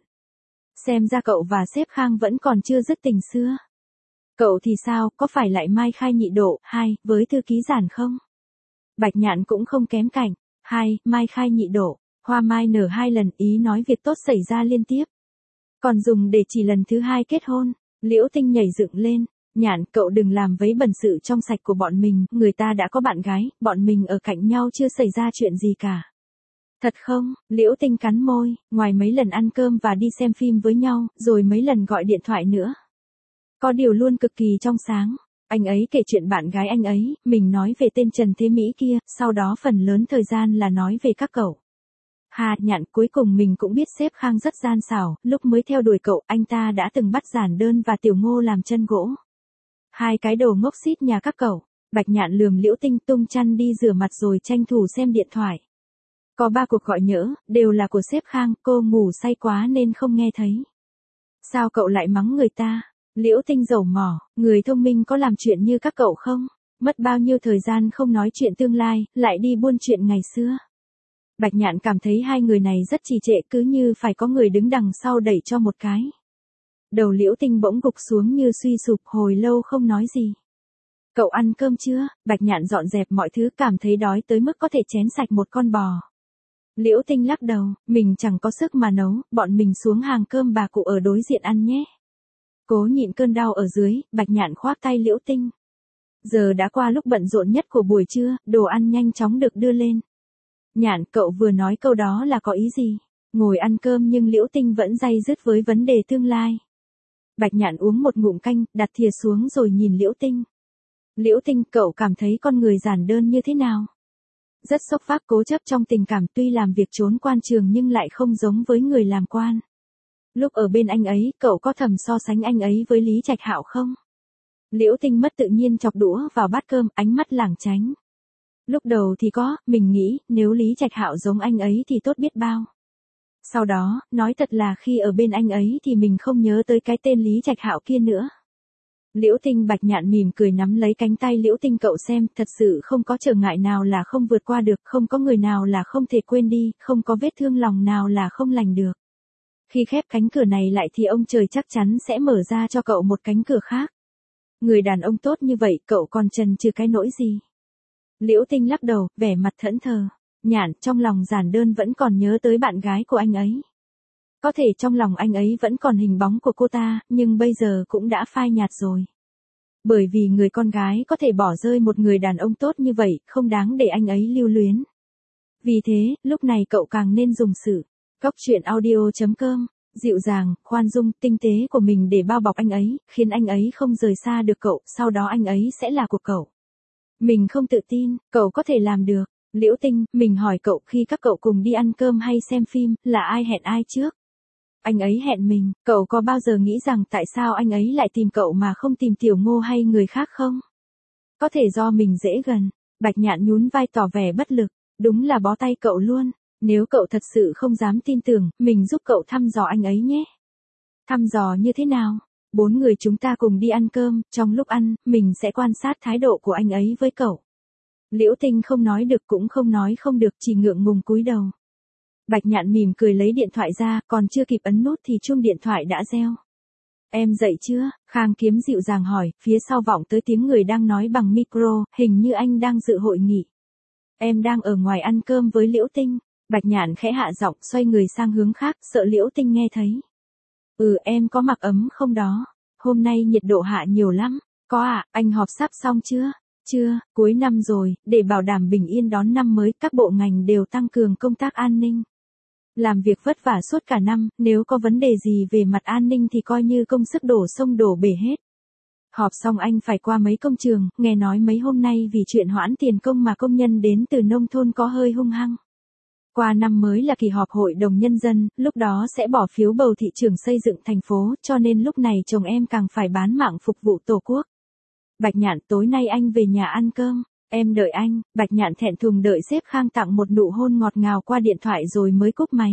Xem ra cậu và sếp Khang vẫn còn chưa dứt tình xưa. Cậu thì sao, có phải lại mai khai nhị độ, với thư ký giản không? Bạch Nhạn cũng không kém cạnh, mai khai nhị độ, hoa mai nở 2 lần, ý nói việc tốt xảy ra liên tiếp. Còn dùng để chỉ lần thứ 2 kết hôn. Liễu Tinh nhảy dựng lên, Nhạn, cậu đừng làm vấy bẩn sự trong sạch của bọn mình, người ta đã có bạn gái, bọn mình ở cạnh nhau chưa xảy ra chuyện gì cả. Thật không? Liễu Tinh cắn môi, ngoài mấy lần ăn cơm và đi xem phim với nhau, rồi mấy lần gọi điện thoại nữa. Có điều luôn cực kỳ trong sáng. Anh ấy kể chuyện bạn gái anh ấy, mình nói về tên Trần Thế Mỹ kia, sau đó phần lớn thời gian là nói về các cậu. Nhạn, cuối cùng mình cũng biết sếp Khang rất gian xảo, lúc mới theo đuổi cậu, anh ta đã từng bắt Giản Đơn và Tiểu Ngô làm chân gỗ. 2 cái đồ ngốc xít nhà các cậu. Bạch Nhạn lườm Liễu Tinh, tung chăn đi rửa mặt rồi tranh thủ xem điện thoại. Có 3 cuộc gọi nhỡ, đều là của sếp Khang, cô ngủ say quá nên không nghe thấy. Sao cậu lại mắng người ta? Liễu Tinh dầu mỏ, người thông minh có làm chuyện như các cậu không? Mất bao nhiêu thời gian không nói chuyện tương lai, lại đi buôn chuyện ngày xưa. Bạch Nhạn cảm thấy hai người này rất trì trệ, cứ như phải có người đứng đằng sau đẩy cho một cái. Đầu Liễu Tinh bỗng gục xuống như suy sụp, hồi lâu không nói gì. Cậu ăn cơm chưa? Bạch Nhạn dọn dẹp mọi thứ, cảm thấy đói tới mức có thể chén sạch một con bò. Liễu Tinh lắc đầu, mình chẳng có sức mà nấu, bọn mình xuống hàng cơm bà cụ ở đối diện ăn nhé. Cố nhịn cơn đau ở dưới, Bạch Nhạn khoác tay Liễu Tinh. Giờ đã qua lúc bận rộn nhất của buổi trưa, đồ ăn nhanh chóng được đưa lên. Nhạn, cậu vừa nói câu đó là có ý gì? Ngồi ăn cơm nhưng Liễu Tinh vẫn day dứt với vấn đề tương lai. Bạch Nhạn uống một ngụm canh, đặt thìa xuống rồi nhìn Liễu Tinh. Liễu Tinh, cậu cảm thấy con người Giản Đơn như thế nào? Rất sốc phác, cố chấp trong tình cảm, tuy làm việc trốn quan trường nhưng lại không giống với người làm quan. Lúc ở bên anh ấy, cậu có thầm so sánh anh ấy với Lý Trạch Hạo không? Liễu Tinh mất tự nhiên chọc đũa vào bát cơm, ánh mắt lảng tránh. Lúc đầu thì có, mình nghĩ, nếu Lý Trạch Hạo giống anh ấy thì tốt biết bao. Sau đó, nói thật là khi ở bên anh ấy thì mình không nhớ tới cái tên Lý Trạch Hạo kia nữa. Liễu Tinh. Bạch Nhạn mỉm cười nắm lấy cánh tay Liễu Tinh, cậu xem, thật sự không có trở ngại nào là không vượt qua được, không có người nào là không thể quên đi, không có vết thương lòng nào là không lành được. Khi khép cánh cửa này lại thì ông trời chắc chắn sẽ mở ra cho cậu một cánh cửa khác. Người đàn ông tốt như vậy, cậu còn chần chừ cái nỗi gì? Liễu Tinh lắc đầu, vẻ mặt thẫn thờ. Nhạn, trong lòng Giản Đơn vẫn còn nhớ tới bạn gái của anh ấy. Có thể trong lòng anh ấy vẫn còn hình bóng của cô ta, nhưng bây giờ cũng đã phai nhạt rồi. Bởi vì người con gái có thể bỏ rơi một người đàn ông tốt như vậy, không đáng để anh ấy lưu luyến. Vì thế, lúc này cậu càng nên dùng sự Cóc truyện audio.com, dịu dàng, khoan dung, tinh tế của mình để bao bọc anh ấy, khiến anh ấy không rời xa được cậu, sau đó anh ấy sẽ là của cậu. Mình không tự tin, cậu có thể làm được. Liễu Tinh, mình hỏi cậu, khi các cậu cùng đi ăn cơm hay xem phim, là ai hẹn ai trước? Anh ấy hẹn mình, cậu có bao giờ nghĩ rằng tại sao anh ấy lại tìm cậu mà không tìm Tiểu Ngô hay người khác không? Có thể do mình dễ gần. Bạch Nhạn nhún vai tỏ vẻ bất lực, đúng là bó tay cậu luôn, nếu cậu thật sự không dám tin tưởng, mình giúp cậu thăm dò anh ấy nhé. Thăm dò như thế nào? 4 người chúng ta cùng đi ăn cơm, trong lúc ăn, mình sẽ quan sát thái độ của anh ấy với cậu. Liễu Tinh không nói được cũng không nói không được, chỉ ngượng ngùng cúi đầu. Bạch Nhạn mỉm cười lấy điện thoại ra, còn chưa kịp ấn nút thì chuông điện thoại đã reo. Em dậy chưa? Khang Kiếm dịu dàng hỏi, phía sau vọng tới tiếng người đang nói bằng micro, hình như anh đang dự hội nghị. Em đang ở ngoài ăn cơm với Liễu Tinh. Bạch Nhạn khẽ hạ giọng, xoay người sang hướng khác, sợ Liễu Tinh nghe thấy. Em có mặc ấm không đó? Hôm nay nhiệt độ hạ nhiều lắm. Có ạ, anh họp sắp xong chưa? Chưa, cuối năm rồi, để bảo đảm bình yên đón năm mới, các bộ ngành đều tăng cường công tác an ninh. Làm việc vất vả suốt cả năm, nếu có vấn đề gì về mặt an ninh thì coi như công sức đổ sông đổ bể hết. Họp xong anh phải qua mấy công trường, nghe nói mấy hôm nay vì chuyện hoãn tiền công mà công nhân đến từ nông thôn có hơi hung hăng. Qua năm mới là kỳ họp hội đồng nhân dân, lúc đó sẽ bỏ phiếu bầu thị trưởng xây dựng thành phố, cho nên lúc này chồng em càng phải bán mạng phục vụ Tổ quốc. Bạch Nhạn, tối nay anh về nhà ăn cơm, em đợi anh. Bạch Nhạn thẹn thùng đợi sếp Khang tặng một nụ hôn ngọt ngào qua điện thoại rồi mới cúp máy.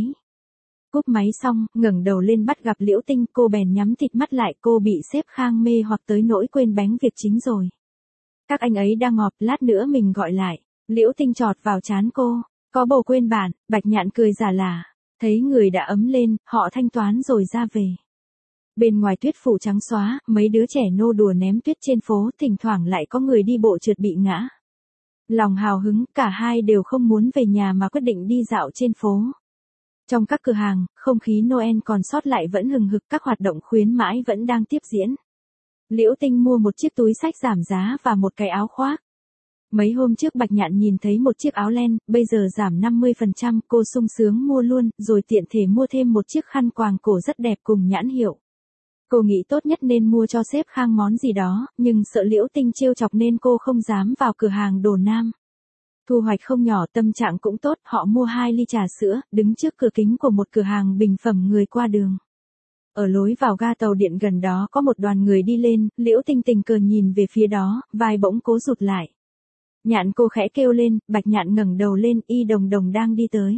Cúp máy xong, ngẩng đầu lên bắt gặp Liễu Tinh, cô bèn nhắm thịt mắt lại, cô bị sếp Khang mê hoặc tới nỗi quên bánh việc chính rồi. Các anh ấy đang họp, lát nữa mình gọi lại. Liễu Tinh chọt vào trán cô, có bồ quên bạn. Bạch Nhạn cười giả lả, thấy người đã ấm lên, họ thanh toán rồi ra về. Bên ngoài tuyết phủ trắng xóa, mấy đứa trẻ nô đùa ném tuyết trên phố, thỉnh thoảng lại có người đi bộ trượt bị ngã. Lòng hào hứng, cả hai đều không muốn về nhà mà quyết định đi dạo trên phố. Trong các cửa hàng, không khí Noel còn sót lại vẫn hừng hực, các hoạt động khuyến mãi vẫn đang tiếp diễn. Liễu Tinh mua một chiếc túi xách giảm giá và một cái áo khoác. Mấy hôm trước Bạch Nhạn nhìn thấy một chiếc áo len, bây giờ giảm 50%, cô sung sướng mua luôn, rồi tiện thể mua thêm một chiếc khăn quàng cổ rất đẹp cùng nhãn hiệu. Cô nghĩ tốt nhất nên mua cho sếp Khang món gì đó, nhưng sợ Liễu Tinh trêu chọc nên cô không dám vào cửa hàng đồ nam. Thu hoạch không nhỏ, tâm trạng cũng tốt, họ mua 2 ly trà sữa, đứng trước cửa kính của một cửa hàng bình phẩm người qua đường. Ở lối vào ga tàu điện gần đó có một đoàn người đi lên, Liễu Tinh tình cờ nhìn về phía đó, vai bỗng cố rụt lại. Nhạn, cô khẽ kêu lên. Bạch Nhạn ngẩng đầu lên, Y Đồng Đồng đang đi tới.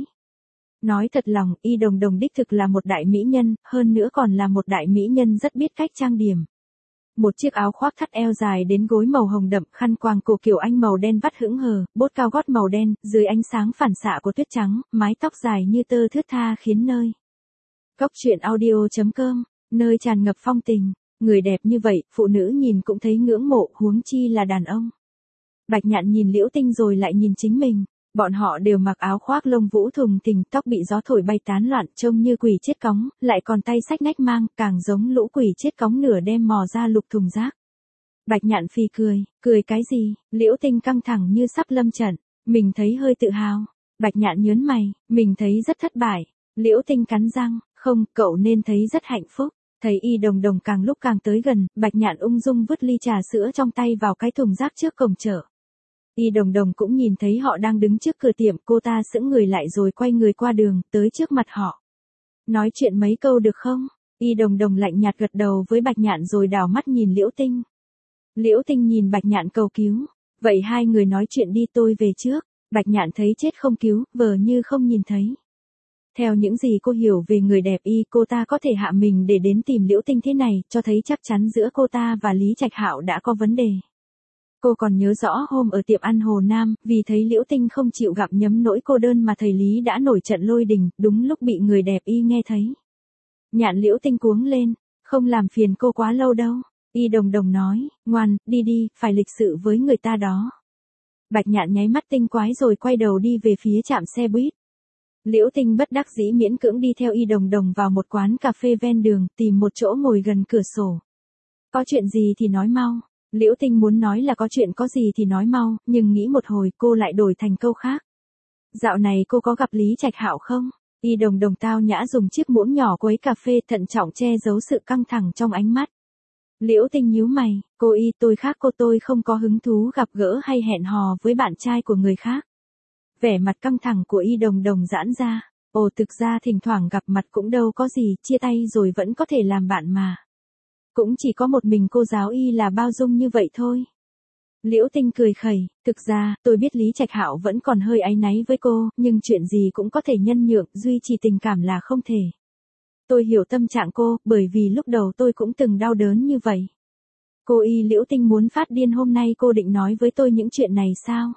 Nói thật lòng, Y Đồng Đồng đích thực là một đại mỹ nhân, hơn nữa còn là một đại mỹ nhân rất biết cách trang điểm. Một chiếc áo khoác thắt eo dài đến gối màu hồng đậm, khăn quàng cổ kiểu Anh màu đen vắt hững hờ, bốt cao gót màu đen, dưới ánh sáng phản xạ của tuyết trắng, mái tóc dài như tơ thướt tha khiến nơi. Cốc truyện audio.com, nơi tràn ngập phong tình, người đẹp như vậy, phụ nữ nhìn cũng thấy ngưỡng mộ, huống chi là đàn ông. Bạch Nhạn nhìn Liễu Tinh rồi lại nhìn chính mình. Bọn họ đều mặc áo khoác lông vũ thùng thình, tóc bị gió thổi bay tán loạn, trông như quỷ chết cóng, lại còn tay xách nách mang, càng giống lũ quỷ chết cóng nửa đêm mò ra lục thùng rác. Bạch Nhạn phì cười, cười cái gì? Liễu Tinh căng thẳng như sắp lâm trận, mình thấy hơi tự hào. Bạch Nhạn nhớn mày, mình thấy rất thất bại. Liễu Tinh cắn răng, không, cậu nên thấy rất hạnh phúc. Thấy Y Đồng Đồng càng lúc càng tới gần, Bạch Nhạn ung dung vứt ly trà sữa trong tay vào cái thùng rác trước cổng chợ. Y Đồng Đồng cũng nhìn thấy họ đang đứng trước cửa tiệm, cô ta sững người lại rồi quay người qua đường, tới trước mặt họ. Nói chuyện mấy câu được không? Y Đồng Đồng lạnh nhạt gật đầu với Bạch Nhạn rồi đảo mắt nhìn Liễu Tinh. Liễu Tinh nhìn Bạch Nhạn cầu cứu. Vậy hai người nói chuyện đi, tôi về trước. Bạch Nhạn thấy chết không cứu, vờ như không nhìn thấy. Theo những gì cô hiểu về người đẹp Y, cô ta có thể hạ mình để đến tìm Liễu Tinh thế này, cho thấy chắc chắn giữa cô ta và Lý Trạch Hạo đã có vấn đề. Cô còn nhớ rõ hôm ở tiệm ăn Hồ Nam, vì thấy Liễu Tinh không chịu gặm nhấm nỗi cô đơn mà thầy Lý đã nổi trận lôi đình, đúng lúc bị người đẹp Y nghe thấy. Nhạn, Liễu Tinh cuống lên, không làm phiền cô quá lâu đâu. Y Đồng Đồng nói, ngoan, đi đi, phải lịch sự với người ta đó. Bạch Nhạn nháy mắt tinh quái rồi quay đầu đi về phía trạm xe buýt. Liễu Tinh bất đắc dĩ miễn cưỡng đi theo Y Đồng Đồng vào một quán cà phê ven đường, tìm một chỗ ngồi gần cửa sổ. Có chuyện gì thì nói mau. Liễu Tinh muốn nói là có chuyện có gì thì nói mau, nhưng nghĩ một hồi cô lại đổi thành câu khác. Dạo này cô có gặp Lý Trạch Hạo không? Y Đồng Đồng tao nhã dùng chiếc muỗng nhỏ quấy cà phê, thận trọng che giấu sự căng thẳng trong ánh mắt. Liễu Tinh nhíu mày, cô Y, tôi khác cô, tôi không có hứng thú gặp gỡ hay hẹn hò với bạn trai của người khác. Vẻ mặt căng thẳng của Y Đồng Đồng giãn ra. Ồ, thực ra thỉnh thoảng gặp mặt cũng đâu có gì, chia tay rồi vẫn có thể làm bạn mà. Cũng chỉ có một mình cô giáo Y là bao dung như vậy thôi. Liễu Tinh cười khẩy, thực ra, tôi biết Lý Trạch Hạo vẫn còn hơi áy náy với cô, nhưng chuyện gì cũng có thể nhân nhượng, duy trì tình cảm là không thể. Tôi hiểu tâm trạng cô, bởi vì lúc đầu tôi cũng từng đau đớn như vậy. Cô y Liễu Tinh muốn phát điên, hôm nay cô định nói với tôi những chuyện này sao?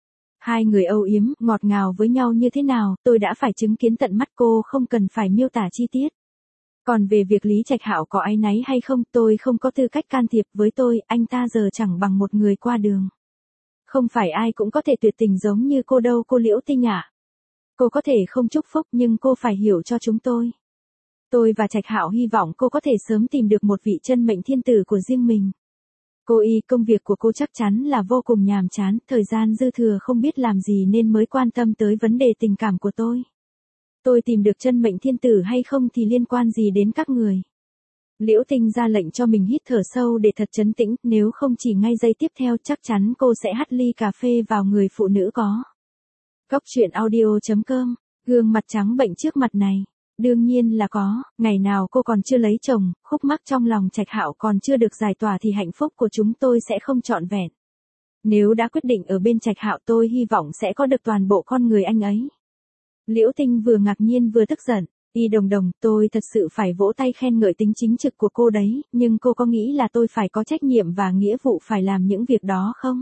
Hai người âu yếm, ngọt ngào với nhau như thế nào, tôi đã phải chứng kiến tận mắt, cô không cần phải miêu tả chi tiết. Còn về việc Lý Trạch Hạo có áy náy hay không, tôi không có tư cách can thiệp, với tôi, anh ta giờ chẳng bằng một người qua đường. Không phải ai cũng có thể tuyệt tình giống như cô đâu cô Liễu Tinh ạ. Cô có thể không chúc phúc nhưng cô phải hiểu cho chúng tôi. Tôi và Trạch Hạo hy vọng cô có thể sớm tìm được một vị chân mệnh thiên tử của riêng mình. Cô y, công việc của cô chắc chắn là vô cùng nhàm chán, thời gian dư thừa không biết làm gì nên mới quan tâm tới vấn đề tình cảm của tôi. Tôi tìm được chân mệnh thiên tử hay không thì liên quan gì đến các người. Liễu Tinh ra lệnh cho mình hít thở sâu để thật trấn tĩnh, nếu không chỉ ngay giây tiếp theo chắc chắn cô sẽ hắt ly cà phê vào người phụ nữ có. Góc truyện audio.com, gương mặt trắng bệnh trước mặt này. Đương nhiên là có, ngày nào cô còn chưa lấy chồng, khúc mắc trong lòng Trạch Hạo còn chưa được giải tỏa thì hạnh phúc của chúng tôi sẽ không trọn vẹn. Nếu đã quyết định ở bên Trạch Hạo tôi hy vọng sẽ có được toàn bộ con người anh ấy. Liễu Tinh vừa ngạc nhiên vừa tức giận, Y Đồng Đồng, tôi thật sự phải vỗ tay khen ngợi tính chính trực của cô đấy, nhưng cô có nghĩ là tôi phải có trách nhiệm và nghĩa vụ phải làm những việc đó không?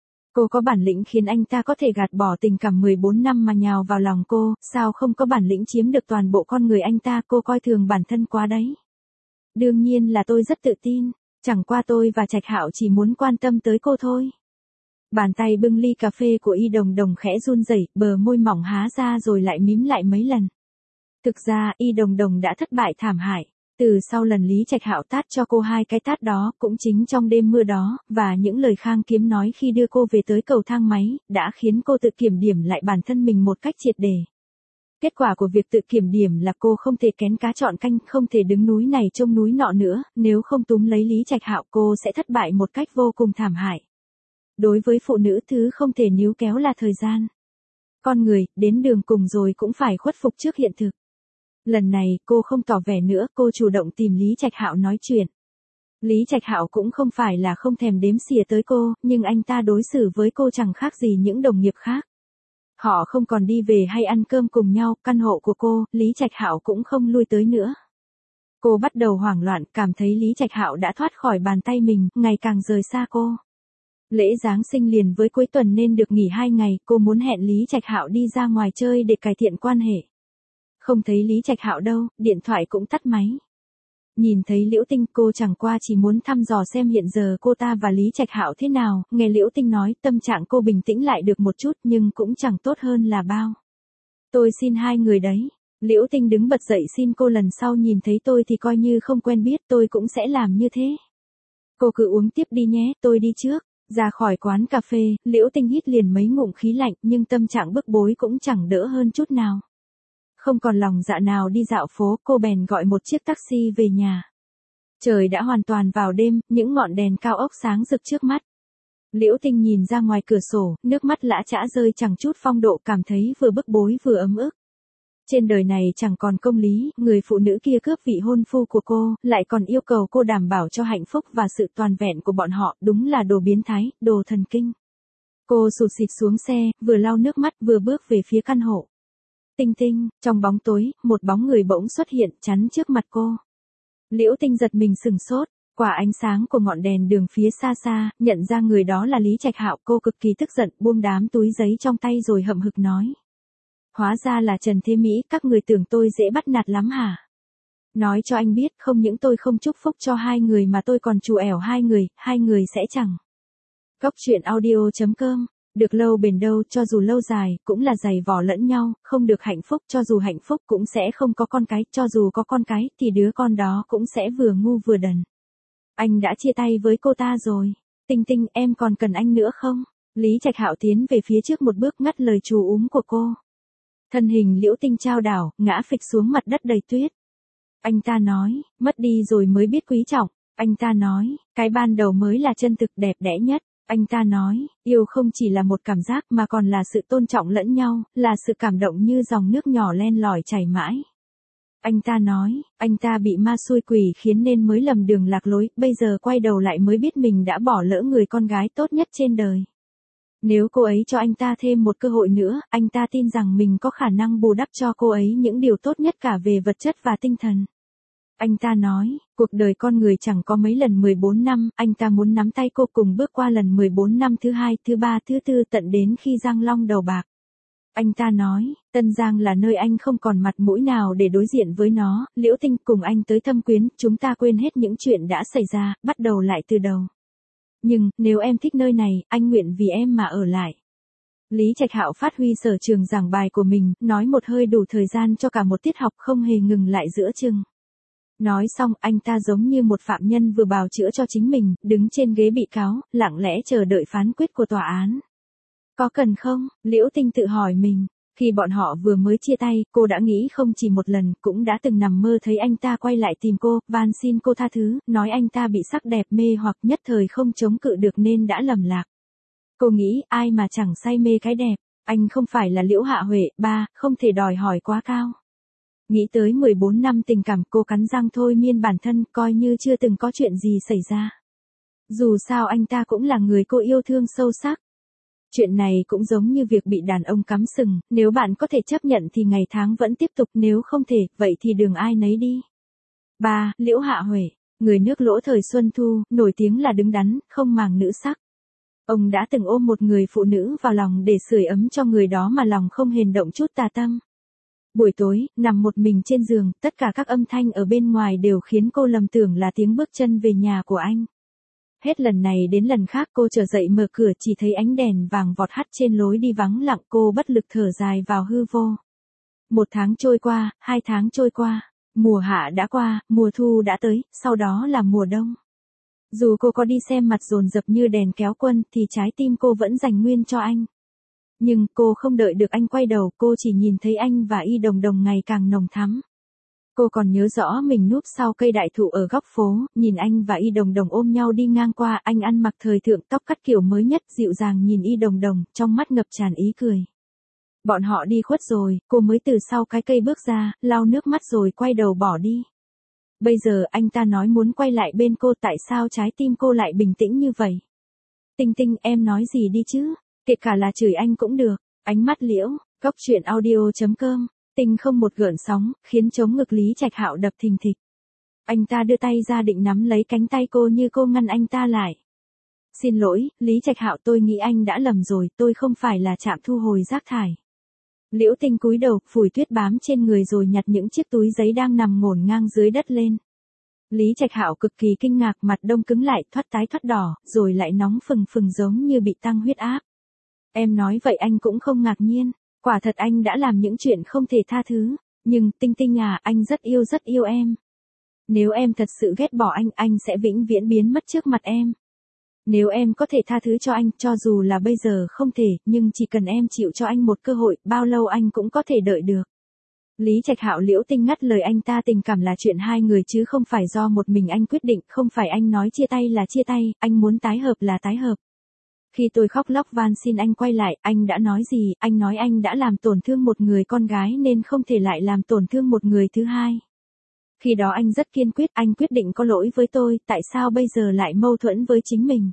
Cô có bản lĩnh khiến anh ta có thể gạt bỏ tình cảm 14 năm mà nhào vào lòng cô, sao không có bản lĩnh chiếm được toàn bộ con người anh ta, cô coi thường bản thân quá đấy. Đương nhiên là tôi rất tự tin, chẳng qua tôi và Trạch Hạo chỉ muốn quan tâm tới cô thôi. Bàn tay bưng ly cà phê của Y Đồng Đồng khẽ run rẩy, bờ môi mỏng há ra rồi lại mím lại mấy lần. Thực ra, Y Đồng Đồng đã thất bại thảm hại. Từ sau lần Lý Trạch Hạo tát cho cô 2 cái tát đó, cũng chính trong đêm mưa đó, và những lời Khang Kiếm nói khi đưa cô về tới cầu thang máy, đã khiến cô tự kiểm điểm lại bản thân mình một cách triệt để. Kết quả của việc tự kiểm điểm là cô không thể kén cá chọn canh, không thể đứng núi này trông núi nọ nữa, nếu không túm lấy Lý Trạch Hạo cô sẽ thất bại một cách vô cùng thảm hại. Đối với phụ nữ thứ không thể níu kéo là thời gian. Con người, đến đường cùng rồi cũng phải khuất phục trước hiện thực. Lần này, cô không tỏ vẻ nữa, cô chủ động tìm Lý Trạch Hạo nói chuyện. Lý Trạch Hạo cũng không phải là không thèm đếm xỉa tới cô, nhưng anh ta đối xử với cô chẳng khác gì những đồng nghiệp khác. Họ không còn đi về hay ăn cơm cùng nhau, căn hộ của cô, Lý Trạch Hạo cũng không lui tới nữa. Cô bắt đầu hoảng loạn, cảm thấy Lý Trạch Hạo đã thoát khỏi bàn tay mình, ngày càng rời xa cô. Lễ Giáng sinh liền với cuối tuần nên được nghỉ 2 ngày, cô muốn hẹn Lý Trạch Hạo đi ra ngoài chơi để cải thiện quan hệ. Không thấy Lý Trạch Hạo đâu, điện thoại cũng tắt máy. Nhìn thấy Liễu Tinh, cô chẳng qua chỉ muốn thăm dò xem hiện giờ cô ta và Lý Trạch Hạo thế nào, nghe Liễu Tinh nói, tâm trạng cô bình tĩnh lại được một chút nhưng cũng chẳng tốt hơn là bao. Tôi xin hai người đấy. Liễu Tinh đứng bật dậy xin cô lần sau nhìn thấy tôi thì coi như không quen biết, tôi cũng sẽ làm như thế. Cô cứ uống tiếp đi nhé, tôi đi trước. Ra khỏi quán cà phê, Liễu Tinh hít liền mấy ngụm khí lạnh nhưng tâm trạng bức bối cũng chẳng đỡ hơn chút nào. Không còn lòng dạ nào đi dạo phố, cô bèn gọi một chiếc taxi về nhà. Trời đã hoàn toàn vào đêm, những ngọn đèn cao ốc sáng rực trước mắt. Liễu Tinh nhìn ra ngoài cửa sổ, nước mắt lã chã rơi chẳng chút phong độ, cảm thấy vừa bức bối vừa ấm ức. Trên đời này chẳng còn công lý, người phụ nữ kia cướp vị hôn phu của cô, lại còn yêu cầu cô đảm bảo cho hạnh phúc và sự toàn vẹn của bọn họ, đúng là đồ biến thái, đồ thần kinh. Cô sụt sịt xuống xe, vừa lau nước mắt vừa bước về phía căn hộ. Tinh Tinh, trong bóng tối, một bóng người bỗng xuất hiện chắn trước mặt cô. Liễu Tinh giật mình sừng sốt, quả ánh sáng của ngọn đèn đường phía xa xa, nhận ra người đó là Lý Trạch Hạo, cô cực kỳ tức giận, buông đám túi giấy trong tay rồi hậm hực nói. Hóa ra là Trần Thế Mỹ, các người tưởng tôi dễ bắt nạt lắm hả? Nói cho anh biết, không những tôi không chúc phúc cho hai người mà tôi còn trù ẻo hai người sẽ chẳng. Góc truyện audio.com, được lâu bền đâu, cho dù lâu dài, cũng là giày vò lẫn nhau, không được hạnh phúc, cho dù hạnh phúc cũng sẽ không có con cái, cho dù có con cái, thì đứa con đó cũng sẽ vừa ngu vừa đần. Anh đã chia tay với cô ta rồi. Tinh Tinh, em còn cần anh nữa không? Lý Trạch Hạo tiến về phía trước một bước ngắt lời chú úm của cô. Thân hình Liễu Tinh chao đảo, ngã phịch xuống mặt đất đầy tuyết. Anh ta nói, mất đi rồi mới biết quý trọng. Anh ta nói, cái ban đầu mới là chân thực đẹp đẽ nhất. Anh ta nói, yêu không chỉ là một cảm giác mà còn là sự tôn trọng lẫn nhau, là sự cảm động như dòng nước nhỏ len lỏi chảy mãi. Anh ta nói, anh ta bị ma xui quỷ khiến nên mới lầm đường lạc lối, bây giờ quay đầu lại mới biết mình đã bỏ lỡ người con gái tốt nhất trên đời. Nếu cô ấy cho anh ta thêm một cơ hội nữa, anh ta tin rằng mình có khả năng bù đắp cho cô ấy những điều tốt nhất cả về vật chất và tinh thần. Anh ta nói, cuộc đời con người chẳng có mấy lần 14 năm, anh ta muốn nắm tay cô cùng bước qua lần 14 năm thứ hai, thứ ba, thứ tư tận đến khi Giang Long đầu bạc. Anh ta nói, Tân Giang là nơi anh không còn mặt mũi nào để đối diện với nó, Liễu Tinh cùng anh tới Thâm Quyến, chúng ta quên hết những chuyện đã xảy ra, bắt đầu lại từ đầu. Nhưng, nếu em thích nơi này, anh nguyện vì em mà ở lại. Lý Trạch Hạo phát huy sở trường giảng bài của mình, nói một hơi đủ thời gian cho cả một tiết học không hề ngừng lại giữa chừng. Nói xong, anh ta giống như một phạm nhân vừa bào chữa cho chính mình, đứng trên ghế bị cáo, lặng lẽ chờ đợi phán quyết của tòa án. Có cần không? Liễu Tinh tự hỏi mình. Khi bọn họ vừa mới chia tay, cô đã nghĩ không chỉ một lần, cũng đã từng nằm mơ thấy anh ta quay lại tìm cô, van xin cô tha thứ, nói anh ta bị sắc đẹp mê hoặc nhất thời không chống cự được nên đã lầm lạc. Cô nghĩ, ai mà chẳng say mê cái đẹp, anh không phải là Liễu Hạ Huệ, không thể đòi hỏi quá cao. Nghĩ tới 14 năm tình cảm, cô cắn răng thôi miên bản thân, coi như chưa từng có chuyện gì xảy ra. Dù sao anh ta cũng là người cô yêu thương sâu sắc. Chuyện này cũng giống như việc bị đàn ông cắm sừng, nếu bạn có thể chấp nhận thì ngày tháng vẫn tiếp tục, nếu không thể, vậy thì đường ai nấy đi. 3. Liễu Hạ Huệ, người nước Lỗ thời Xuân Thu, nổi tiếng là đứng đắn, không màng nữ sắc. Ông đã từng ôm một người phụ nữ vào lòng để sưởi ấm cho người đó mà lòng không hề động chút tà tâm. Buổi tối, nằm một mình trên giường, tất cả các âm thanh ở bên ngoài đều khiến cô lầm tưởng là tiếng bước chân về nhà của anh. Hết lần này đến lần khác cô trở dậy mở cửa chỉ thấy ánh đèn vàng vọt hắt trên lối đi vắng lặng, cô bất lực thở dài vào hư vô. 1 tháng trôi qua, 2 tháng trôi qua, mùa hạ đã qua, mùa thu đã tới, sau đó là mùa đông. Dù cô có đi xem mặt dồn dập như đèn kéo quân thì trái tim cô vẫn dành nguyên cho anh. Nhưng cô không đợi được anh quay đầu, cô chỉ nhìn thấy anh và Y Đồng Đồng ngày càng nồng thắm. Cô còn nhớ rõ mình núp sau cây đại thụ ở góc phố, nhìn anh và Y Đồng Đồng ôm nhau đi ngang qua, anh ăn mặc thời thượng, tóc cắt kiểu mới nhất, dịu dàng nhìn Y Đồng Đồng, trong mắt ngập tràn ý cười. Bọn họ đi khuất rồi, cô mới từ sau cái cây bước ra, lau nước mắt rồi quay đầu bỏ đi. Bây giờ anh ta nói muốn quay lại bên cô, tại sao trái tim cô lại bình tĩnh như vậy? Tinh Tinh, em nói gì đi chứ? Kể cả là chửi anh cũng được. Ánh mắt Liễu, Cốc Truyện Audio.com. Tinh không một gợn sóng, khiến chống ngực Lý Trạch Hạo đập thình thịch. Anh ta đưa tay ra định nắm lấy cánh tay cô như cô ngăn anh ta lại. Xin lỗi, Lý Trạch Hạo, tôi nghĩ anh đã lầm rồi, tôi không phải là trạm thu hồi rác thải. Liễu Tinh cúi đầu, phủi tuyết bám trên người rồi nhặt những chiếc túi giấy đang nằm ngổn ngang dưới đất lên. Lý Trạch Hạo cực kỳ kinh ngạc, mặt đông cứng lại, thoắt tái thoắt đỏ, rồi lại nóng phừng phừng giống như bị tăng huyết áp. Em nói vậy anh cũng không ngạc nhiên, quả thật anh đã làm những chuyện không thể tha thứ, nhưng Tinh Tinh à, anh rất yêu em. Nếu em thật sự ghét bỏ anh sẽ vĩnh viễn biến mất trước mặt em. Nếu em có thể tha thứ cho anh, cho dù là bây giờ không thể, nhưng chỉ cần em chịu cho anh một cơ hội, bao lâu anh cũng có thể đợi được. Lý Trạch Hạo. Liễu Tinh ngắt lời anh ta, tình cảm là chuyện hai người chứ không phải do một mình anh quyết định, không phải anh nói chia tay là chia tay, anh muốn tái hợp là tái hợp. Khi tôi khóc lóc van xin anh quay lại, anh đã nói gì? Anh nói anh đã làm tổn thương một người con gái nên không thể lại làm tổn thương một người thứ hai. Khi đó anh rất kiên quyết, anh quyết định có lỗi với tôi, tại sao bây giờ lại mâu thuẫn với chính mình?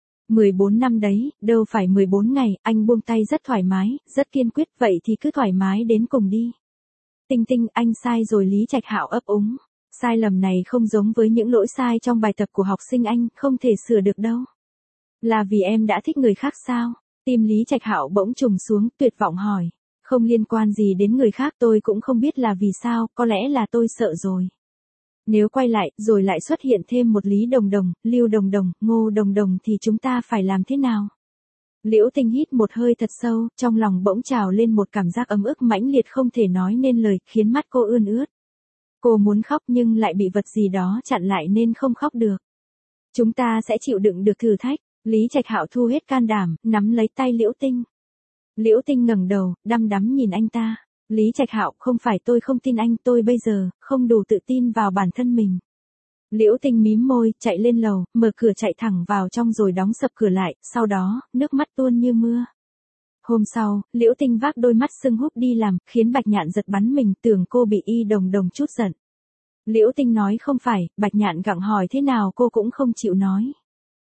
14 năm đấy, đâu phải 14 ngày, anh buông tay rất thoải mái, rất kiên quyết, vậy thì cứ thoải mái đến cùng đi. Tinh Tinh, anh sai rồi. Lý Trạch Hạo ấp úng. Sai lầm này không giống với những lỗi sai trong bài tập của học sinh, anh không thể sửa được đâu. Là vì em đã thích người khác sao? Tim Lý Trạch Hạo bỗng trùng xuống, tuyệt vọng hỏi. Không liên quan gì đến người khác, tôi cũng không biết là vì sao, có lẽ là tôi sợ rồi. Nếu quay lại, rồi lại xuất hiện thêm một Lý Đồng Đồng, Lưu Đồng Đồng, Ngô Đồng Đồng thì chúng ta phải làm thế nào? Liễu Tinh hít một hơi thật sâu, trong lòng bỗng trào lên một cảm giác ấm ức mãnh liệt không thể nói nên lời, khiến mắt cô ươn ướt. Cô muốn khóc nhưng lại bị vật gì đó chặn lại nên không khóc được. Chúng ta sẽ chịu đựng được thử thách. Lý Trạch Hạo thu hết can đảm, nắm lấy tay Liễu Tinh. Liễu Tinh ngẩng đầu, đăm đắm nhìn anh ta. Lý Trạch Hạo, không phải tôi không tin anh, tôi bây giờ không đủ tự tin vào bản thân mình. Liễu Tinh mím môi, chạy lên lầu, mở cửa chạy thẳng vào trong rồi đóng sập cửa lại, sau đó, nước mắt tuôn như mưa. Hôm sau, Liễu Tinh vác đôi mắt sưng húp đi làm, khiến Bạch Nhạn giật bắn mình, tưởng cô bị Y Đồng Đồng chút giận. Liễu Tinh nói không phải, Bạch Nhạn gặng hỏi thế nào cô cũng không chịu nói.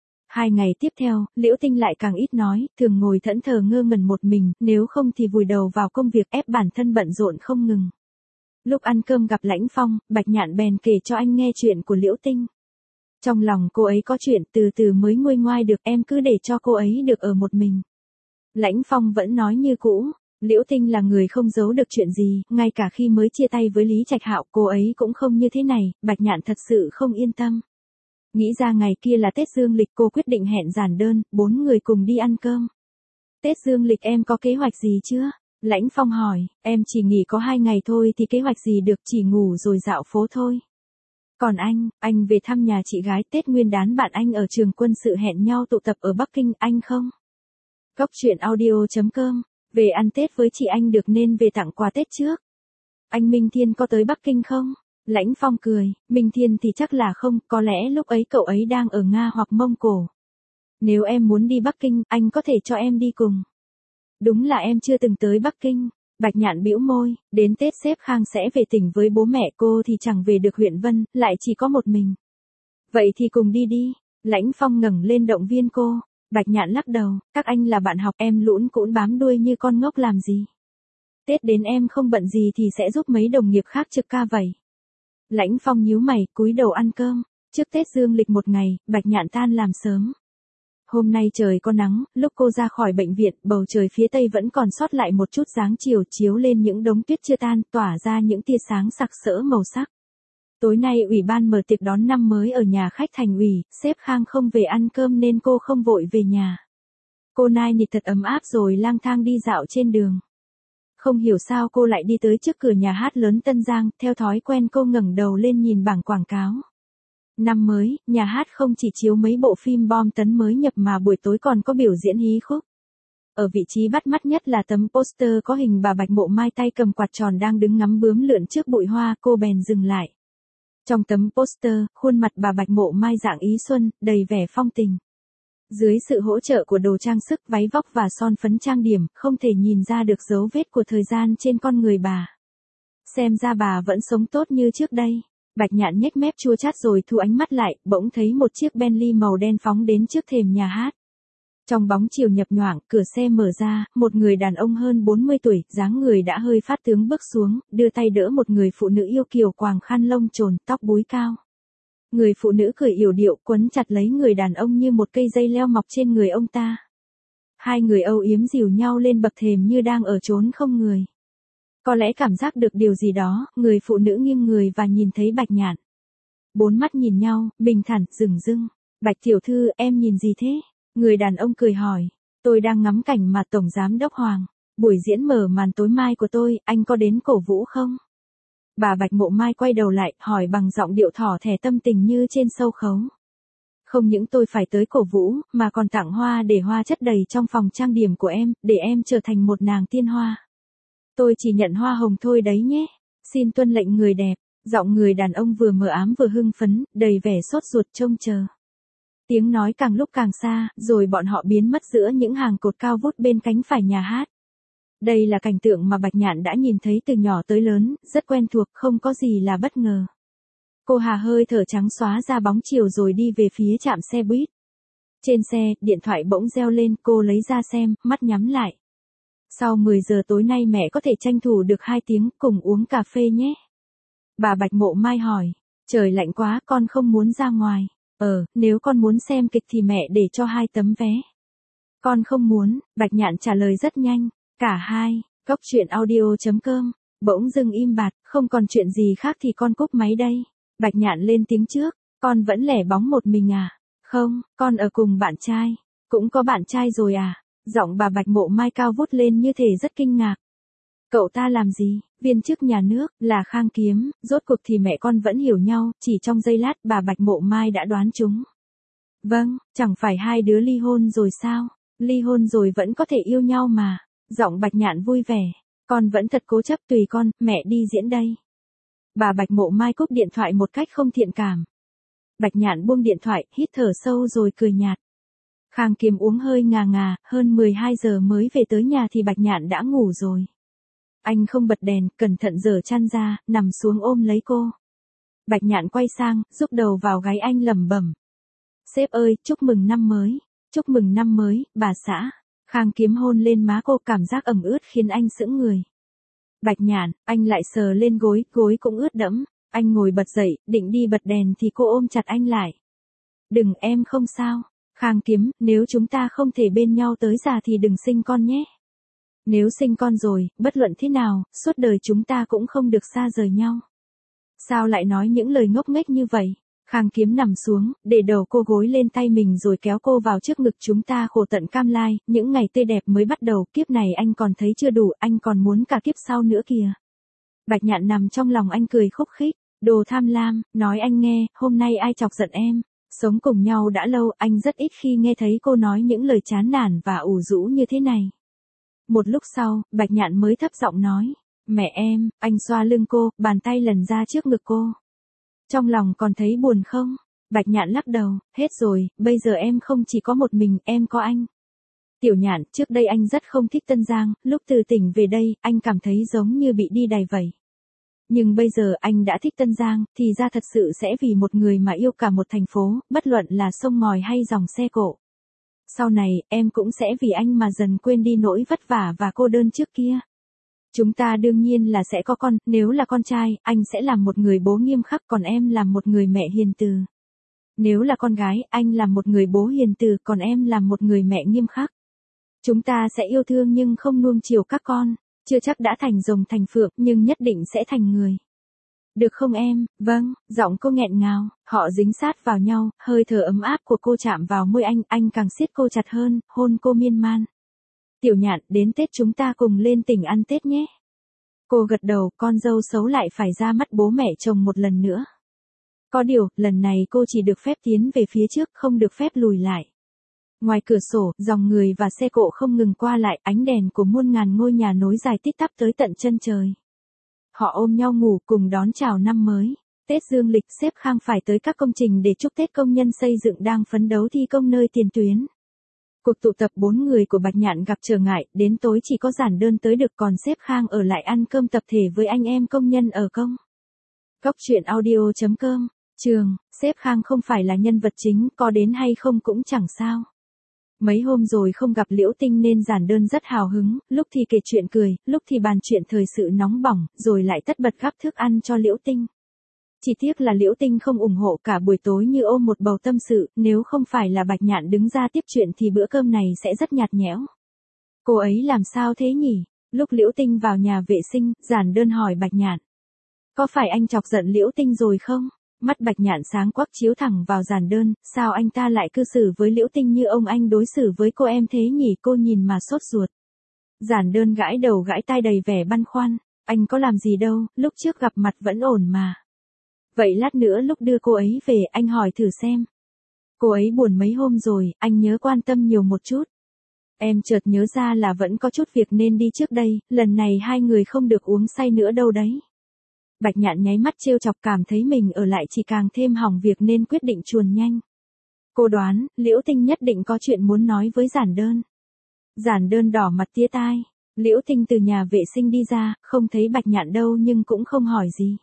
2 ngày tiếp theo, Liễu Tinh lại càng ít nói, thường ngồi thẫn thờ ngơ ngẩn một mình, nếu không thì vùi đầu vào công việc ép bản thân bận rộn không ngừng. Lúc ăn cơm gặp Lãnh Phong, Bạch Nhạn bèn kể cho anh nghe chuyện của Liễu Tinh. Trong lòng cô ấy có chuyện, từ từ mới nguôi ngoai được, em cứ để cho cô ấy được ở một mình. Lãnh Phong vẫn nói như cũ, Liễu Tinh là người không giấu được chuyện gì, ngay cả khi mới chia tay với Lý Trạch Hạo cô ấy cũng không như thế này, Bạch Nhạn thật sự không yên tâm. Nghĩ ra ngày kia là Tết Dương lịch, cô quyết định hẹn giản đơn, 4 người cùng đi ăn cơm. Tết Dương lịch em có kế hoạch gì chưa? Lãnh Phong hỏi, em chỉ nghỉ có 2 ngày thôi thì kế hoạch gì được, chỉ ngủ rồi dạo phố thôi. Còn anh về thăm nhà chị gái, Tết Nguyên đán bạn anh ở trường quân sự hẹn nhau tụ tập ở Bắc Kinh, anh không? Cốc truyện audio.com, về ăn Tết với chị anh được nên về tặng quà Tết trước. Anh Minh Thiên có tới Bắc Kinh không? Lãnh Phong cười, Minh Thiên thì chắc là không, có lẽ lúc ấy cậu ấy đang ở Nga hoặc Mông Cổ. Nếu em muốn đi Bắc Kinh, anh có thể cho em đi cùng. Đúng là em chưa từng tới Bắc Kinh. Bạch Nhạn bĩu môi, đến Tết sếp Khang sẽ về tỉnh với bố mẹ cô thì chẳng về được huyện Vân, lại chỉ có một mình. Vậy thì cùng đi đi. Lãnh Phong ngẩng lên động viên cô. Bạch Nhạn lắc đầu, các anh là bạn học, em lũn cũn bám đuôi như con ngốc làm gì. Tết đến em không bận gì thì sẽ giúp mấy đồng nghiệp khác trực ca vậy. Lãnh Phong nhíu mày, cúi đầu ăn cơm. Trước Tết Dương lịch một ngày, Bạch Nhạn tan làm sớm. Hôm nay trời có nắng, lúc cô ra khỏi bệnh viện, bầu trời phía tây vẫn còn sót lại một chút dáng chiều chiếu lên những đống tuyết chưa tan, tỏa ra những tia sáng sặc sỡ màu sắc. Tối nay ủy ban mở tiệc đón năm mới ở nhà khách thành ủy, sếp Khang không về ăn cơm nên cô không vội về nhà. Cô nai nịt thật ấm áp rồi lang thang đi dạo trên đường. Không hiểu sao cô lại đi tới trước cửa nhà hát lớn Tân Giang, theo thói quen cô ngẩng đầu lên nhìn bảng quảng cáo. Năm mới, nhà hát không chỉ chiếu mấy bộ phim bom tấn mới nhập mà buổi tối còn có biểu diễn hí khúc. Ở vị trí bắt mắt nhất là tấm poster có hình bà Bạch Mộ Mai tay cầm quạt tròn đang đứng ngắm bướm lượn trước bụi hoa, cô bèn dừng lại. Trong tấm poster, khuôn mặt bà Bạch Mộ Mai dạng ý xuân, đầy vẻ phong tình. Dưới sự hỗ trợ của đồ trang sức, váy vóc và son phấn trang điểm, không thể nhìn ra được dấu vết của thời gian trên con người bà. Xem ra bà vẫn sống tốt như trước đây. Bạch Nhạn nhếch mép chua chát rồi thu ánh mắt lại, bỗng thấy một chiếc Bentley màu đen phóng đến trước thềm nhà hát. Trong bóng chiều nhập nhoạng, cửa xe mở ra, một người đàn ông hơn 40 tuổi, dáng người đã hơi phát tướng bước xuống, đưa tay đỡ một người phụ nữ yêu kiều quàng khăn lông trồn, tóc búi cao. Người phụ nữ cười yểu điệu, quấn chặt lấy người đàn ông như một cây dây leo mọc trên người ông ta. Hai người âu yếm dìu nhau lên bậc thềm như đang ở chốn không người. Có lẽ cảm giác được điều gì đó, người phụ nữ nghiêng người và nhìn thấy Bạch Nhạn. 4 mắt nhìn nhau, bình thản, dửng dưng. Bạch tiểu thư, em nhìn gì thế? Người đàn ông cười hỏi. Tôi đang ngắm cảnh mà Tổng Giám Đốc Hoàng. Buổi diễn mở màn tối mai của tôi, anh có đến cổ vũ không? Bà Bạch Mộ Mai quay đầu lại, hỏi bằng giọng điệu thỏ thẻ tâm tình như trên sâu khấu. Không những tôi phải tới cổ vũ, mà còn tặng hoa để hoa chất đầy trong phòng trang điểm của em, để em trở thành một nàng tiên hoa. Tôi chỉ nhận hoa hồng thôi đấy nhé. Xin tuân lệnh người đẹp. Giọng người đàn ông vừa mờ ám vừa hưng phấn, đầy vẻ sốt ruột trông chờ. Tiếng nói càng lúc càng xa, rồi bọn họ biến mất giữa những hàng cột cao vút bên cánh phải nhà hát. Đây là cảnh tượng mà Bạch Nhạn đã nhìn thấy từ nhỏ tới lớn, rất quen thuộc, không có gì là bất ngờ. Cô hà hơi thở trắng xóa ra bóng chiều rồi đi về phía trạm xe buýt. Trên xe, điện thoại bỗng reo lên, cô lấy ra xem, mắt nhắm lại. Sau 10 giờ tối nay mẹ có thể tranh thủ được 2 tiếng, cùng uống cà phê nhé. Bà Bạch Mộ Mai hỏi, trời lạnh quá, con không muốn ra ngoài. Nếu con muốn xem kịch thì mẹ để cho 2 tấm vé. Con không muốn, Bạch Nhạn trả lời rất nhanh. Cả hai, Cốc truyện audio.com, bỗng dưng im bặt, không còn chuyện gì khác thì con cúp máy đây. Bạch Nhạn lên tiếng trước, con vẫn lẻ bóng một mình à? Không, con ở cùng bạn trai. Cũng có bạn trai rồi à? Giọng bà Bạch Mộ Mai cao vút lên như thể rất kinh ngạc. Cậu ta làm gì? Viên chức nhà nước, là Khang Kiếm, rốt cuộc thì mẹ con vẫn hiểu nhau, chỉ trong giây lát bà Bạch Mộ Mai đã đoán trúng. Vâng, chẳng phải hai đứa ly hôn rồi sao? Ly hôn rồi vẫn có thể yêu nhau mà. Giọng Bạch Nhạn vui vẻ. Con vẫn thật cố chấp, tùy con, mẹ đi diễn đây. Bà Bạch Mộ Mai cúp điện thoại một cách không thiện cảm. Bạch Nhạn buông điện thoại, hít thở sâu rồi cười nhạt. Khang Kiếm uống hơi ngà ngà, hơn 12 giờ mới về tới nhà thì Bạch Nhạn đã ngủ rồi. Anh không bật đèn, cẩn thận giở chăn ra, nằm xuống ôm lấy cô. Bạch Nhạn quay sang, rúc đầu vào gáy anh lẩm bẩm. Sếp ơi, chúc mừng năm mới. Chúc mừng năm mới, bà xã. Khang Kiếm hôn lên má cô, cảm giác ẩm ướt khiến anh sững người. Bạch Nhạn, anh lại sờ lên gối, gối cũng ướt đẫm. Anh ngồi bật dậy, định đi bật đèn thì cô ôm chặt anh lại. Đừng, em không sao. Khang Kiếm, nếu chúng ta không thể bên nhau tới già thì đừng sinh con nhé. Nếu sinh con rồi, bất luận thế nào, suốt đời chúng ta cũng không được xa rời nhau. Sao lại nói những lời ngốc nghếch như vậy? Khang Kiếm nằm xuống, để đầu cô gối lên tay mình rồi kéo cô vào trước ngực. Chúng ta khổ tận cam lai, những ngày tươi đẹp mới bắt đầu, kiếp này anh còn thấy chưa đủ, anh còn muốn cả kiếp sau nữa kìa. Bạch Nhạn nằm trong lòng anh cười khúc khích, đồ tham lam, nói anh nghe, hôm nay ai chọc giận em. Sống cùng nhau đã lâu, anh rất ít khi nghe thấy cô nói những lời chán nản và ủ rũ như thế này. Một lúc sau, Bạch Nhạn mới thấp giọng nói, mẹ em. Anh xoa lưng cô, bàn tay lần ra trước ngực cô. Trong lòng còn thấy buồn không? Bạch Nhạn lắc đầu, hết rồi, bây giờ em không chỉ có một mình, em có anh. Tiểu Nhạn, trước đây anh rất không thích Tân Giang, lúc từ tỉnh về đây, anh cảm thấy giống như bị đi đày vậy. Nhưng bây giờ anh đã thích Tân Giang, thì ra thật sự sẽ vì một người mà yêu cả một thành phố, bất luận là sông ngòi hay dòng xe cộ. Sau này, em cũng sẽ vì anh mà dần quên đi nỗi vất vả và cô đơn trước kia. Chúng ta đương nhiên là sẽ có con, nếu là con trai, anh sẽ làm một người bố nghiêm khắc, còn em làm một người mẹ hiền từ. Nếu là con gái, anh làm một người bố hiền từ, còn em làm một người mẹ nghiêm khắc. Chúng ta sẽ yêu thương nhưng không nuông chiều các con, chưa chắc đã thành rồng thành phượng, nhưng nhất định sẽ thành người. Được không em? Vâng, giọng cô nghẹn ngào, họ dính sát vào nhau, hơi thở ấm áp của cô chạm vào môi anh càng siết cô chặt hơn, hôn cô miên man. Tiểu Nhạn, đến Tết chúng ta cùng lên tỉnh ăn Tết nhé. Cô gật đầu, con dâu xấu lại phải ra mắt bố mẹ chồng một lần nữa. Có điều, lần này cô chỉ được phép tiến về phía trước, không được phép lùi lại. Ngoài cửa sổ, dòng người và xe cộ không ngừng qua lại, ánh đèn của muôn ngàn ngôi nhà nối dài tít tắp tới tận chân trời. Họ ôm nhau ngủ cùng đón chào năm mới. Tết dương lịch, sếp Khang phải tới các công trình để chúc Tết công nhân xây dựng đang phấn đấu thi công nơi tiền tuyến. Cuộc tụ tập 4 người của Bạch Nhạn gặp trở ngại, đến tối chỉ có Giản Đơn tới được, còn sếp Khang ở lại ăn cơm tập thể với anh em công nhân ở công. Cóc truyện audio.com. Trường, sếp Khang không phải là nhân vật chính, có đến hay không cũng chẳng sao. Mấy hôm rồi không gặp Liễu Tinh nên Giản Đơn rất hào hứng, lúc thì kể chuyện cười, lúc thì bàn chuyện thời sự nóng bỏng, rồi lại tất bật gắp thức ăn cho Liễu Tinh. Chỉ tiếc là Liễu Tinh không ủng hộ, cả buổi tối như ôm một bầu tâm sự, nếu không phải là Bạch Nhạn đứng ra tiếp chuyện thì bữa cơm này sẽ rất nhạt nhẽo. Cô ấy làm sao thế nhỉ? Lúc Liễu Tinh vào nhà vệ sinh, Giản Đơn hỏi Bạch Nhạn. Có phải anh chọc giận Liễu Tinh rồi không? Mắt Bạch Nhạn sáng quắc chiếu thẳng vào Giản Đơn, sao anh ta lại cư xử với Liễu Tinh như ông anh đối xử với cô em thế nhỉ? Cô nhìn mà sốt ruột. Giản Đơn gãi đầu gãi tai đầy vẻ băn khoăn, anh có làm gì đâu, lúc trước gặp mặt vẫn ổn mà. Vậy lát nữa lúc đưa cô ấy về, anh hỏi thử xem. Cô ấy buồn mấy hôm rồi, anh nhớ quan tâm nhiều một chút. Em chợt nhớ ra là vẫn có chút việc nên đi trước đây, lần này hai người không được uống say nữa đâu đấy. Bạch Nhạn nháy mắt trêu chọc, cảm thấy mình ở lại chỉ càng thêm hỏng việc nên quyết định chuồn nhanh. Cô đoán, Liễu Tinh nhất định có chuyện muốn nói với Giản Đơn. Giản Đơn đỏ mặt tía tai. Liễu Tinh từ nhà vệ sinh đi ra, không thấy Bạch Nhạn đâu nhưng cũng không hỏi gì.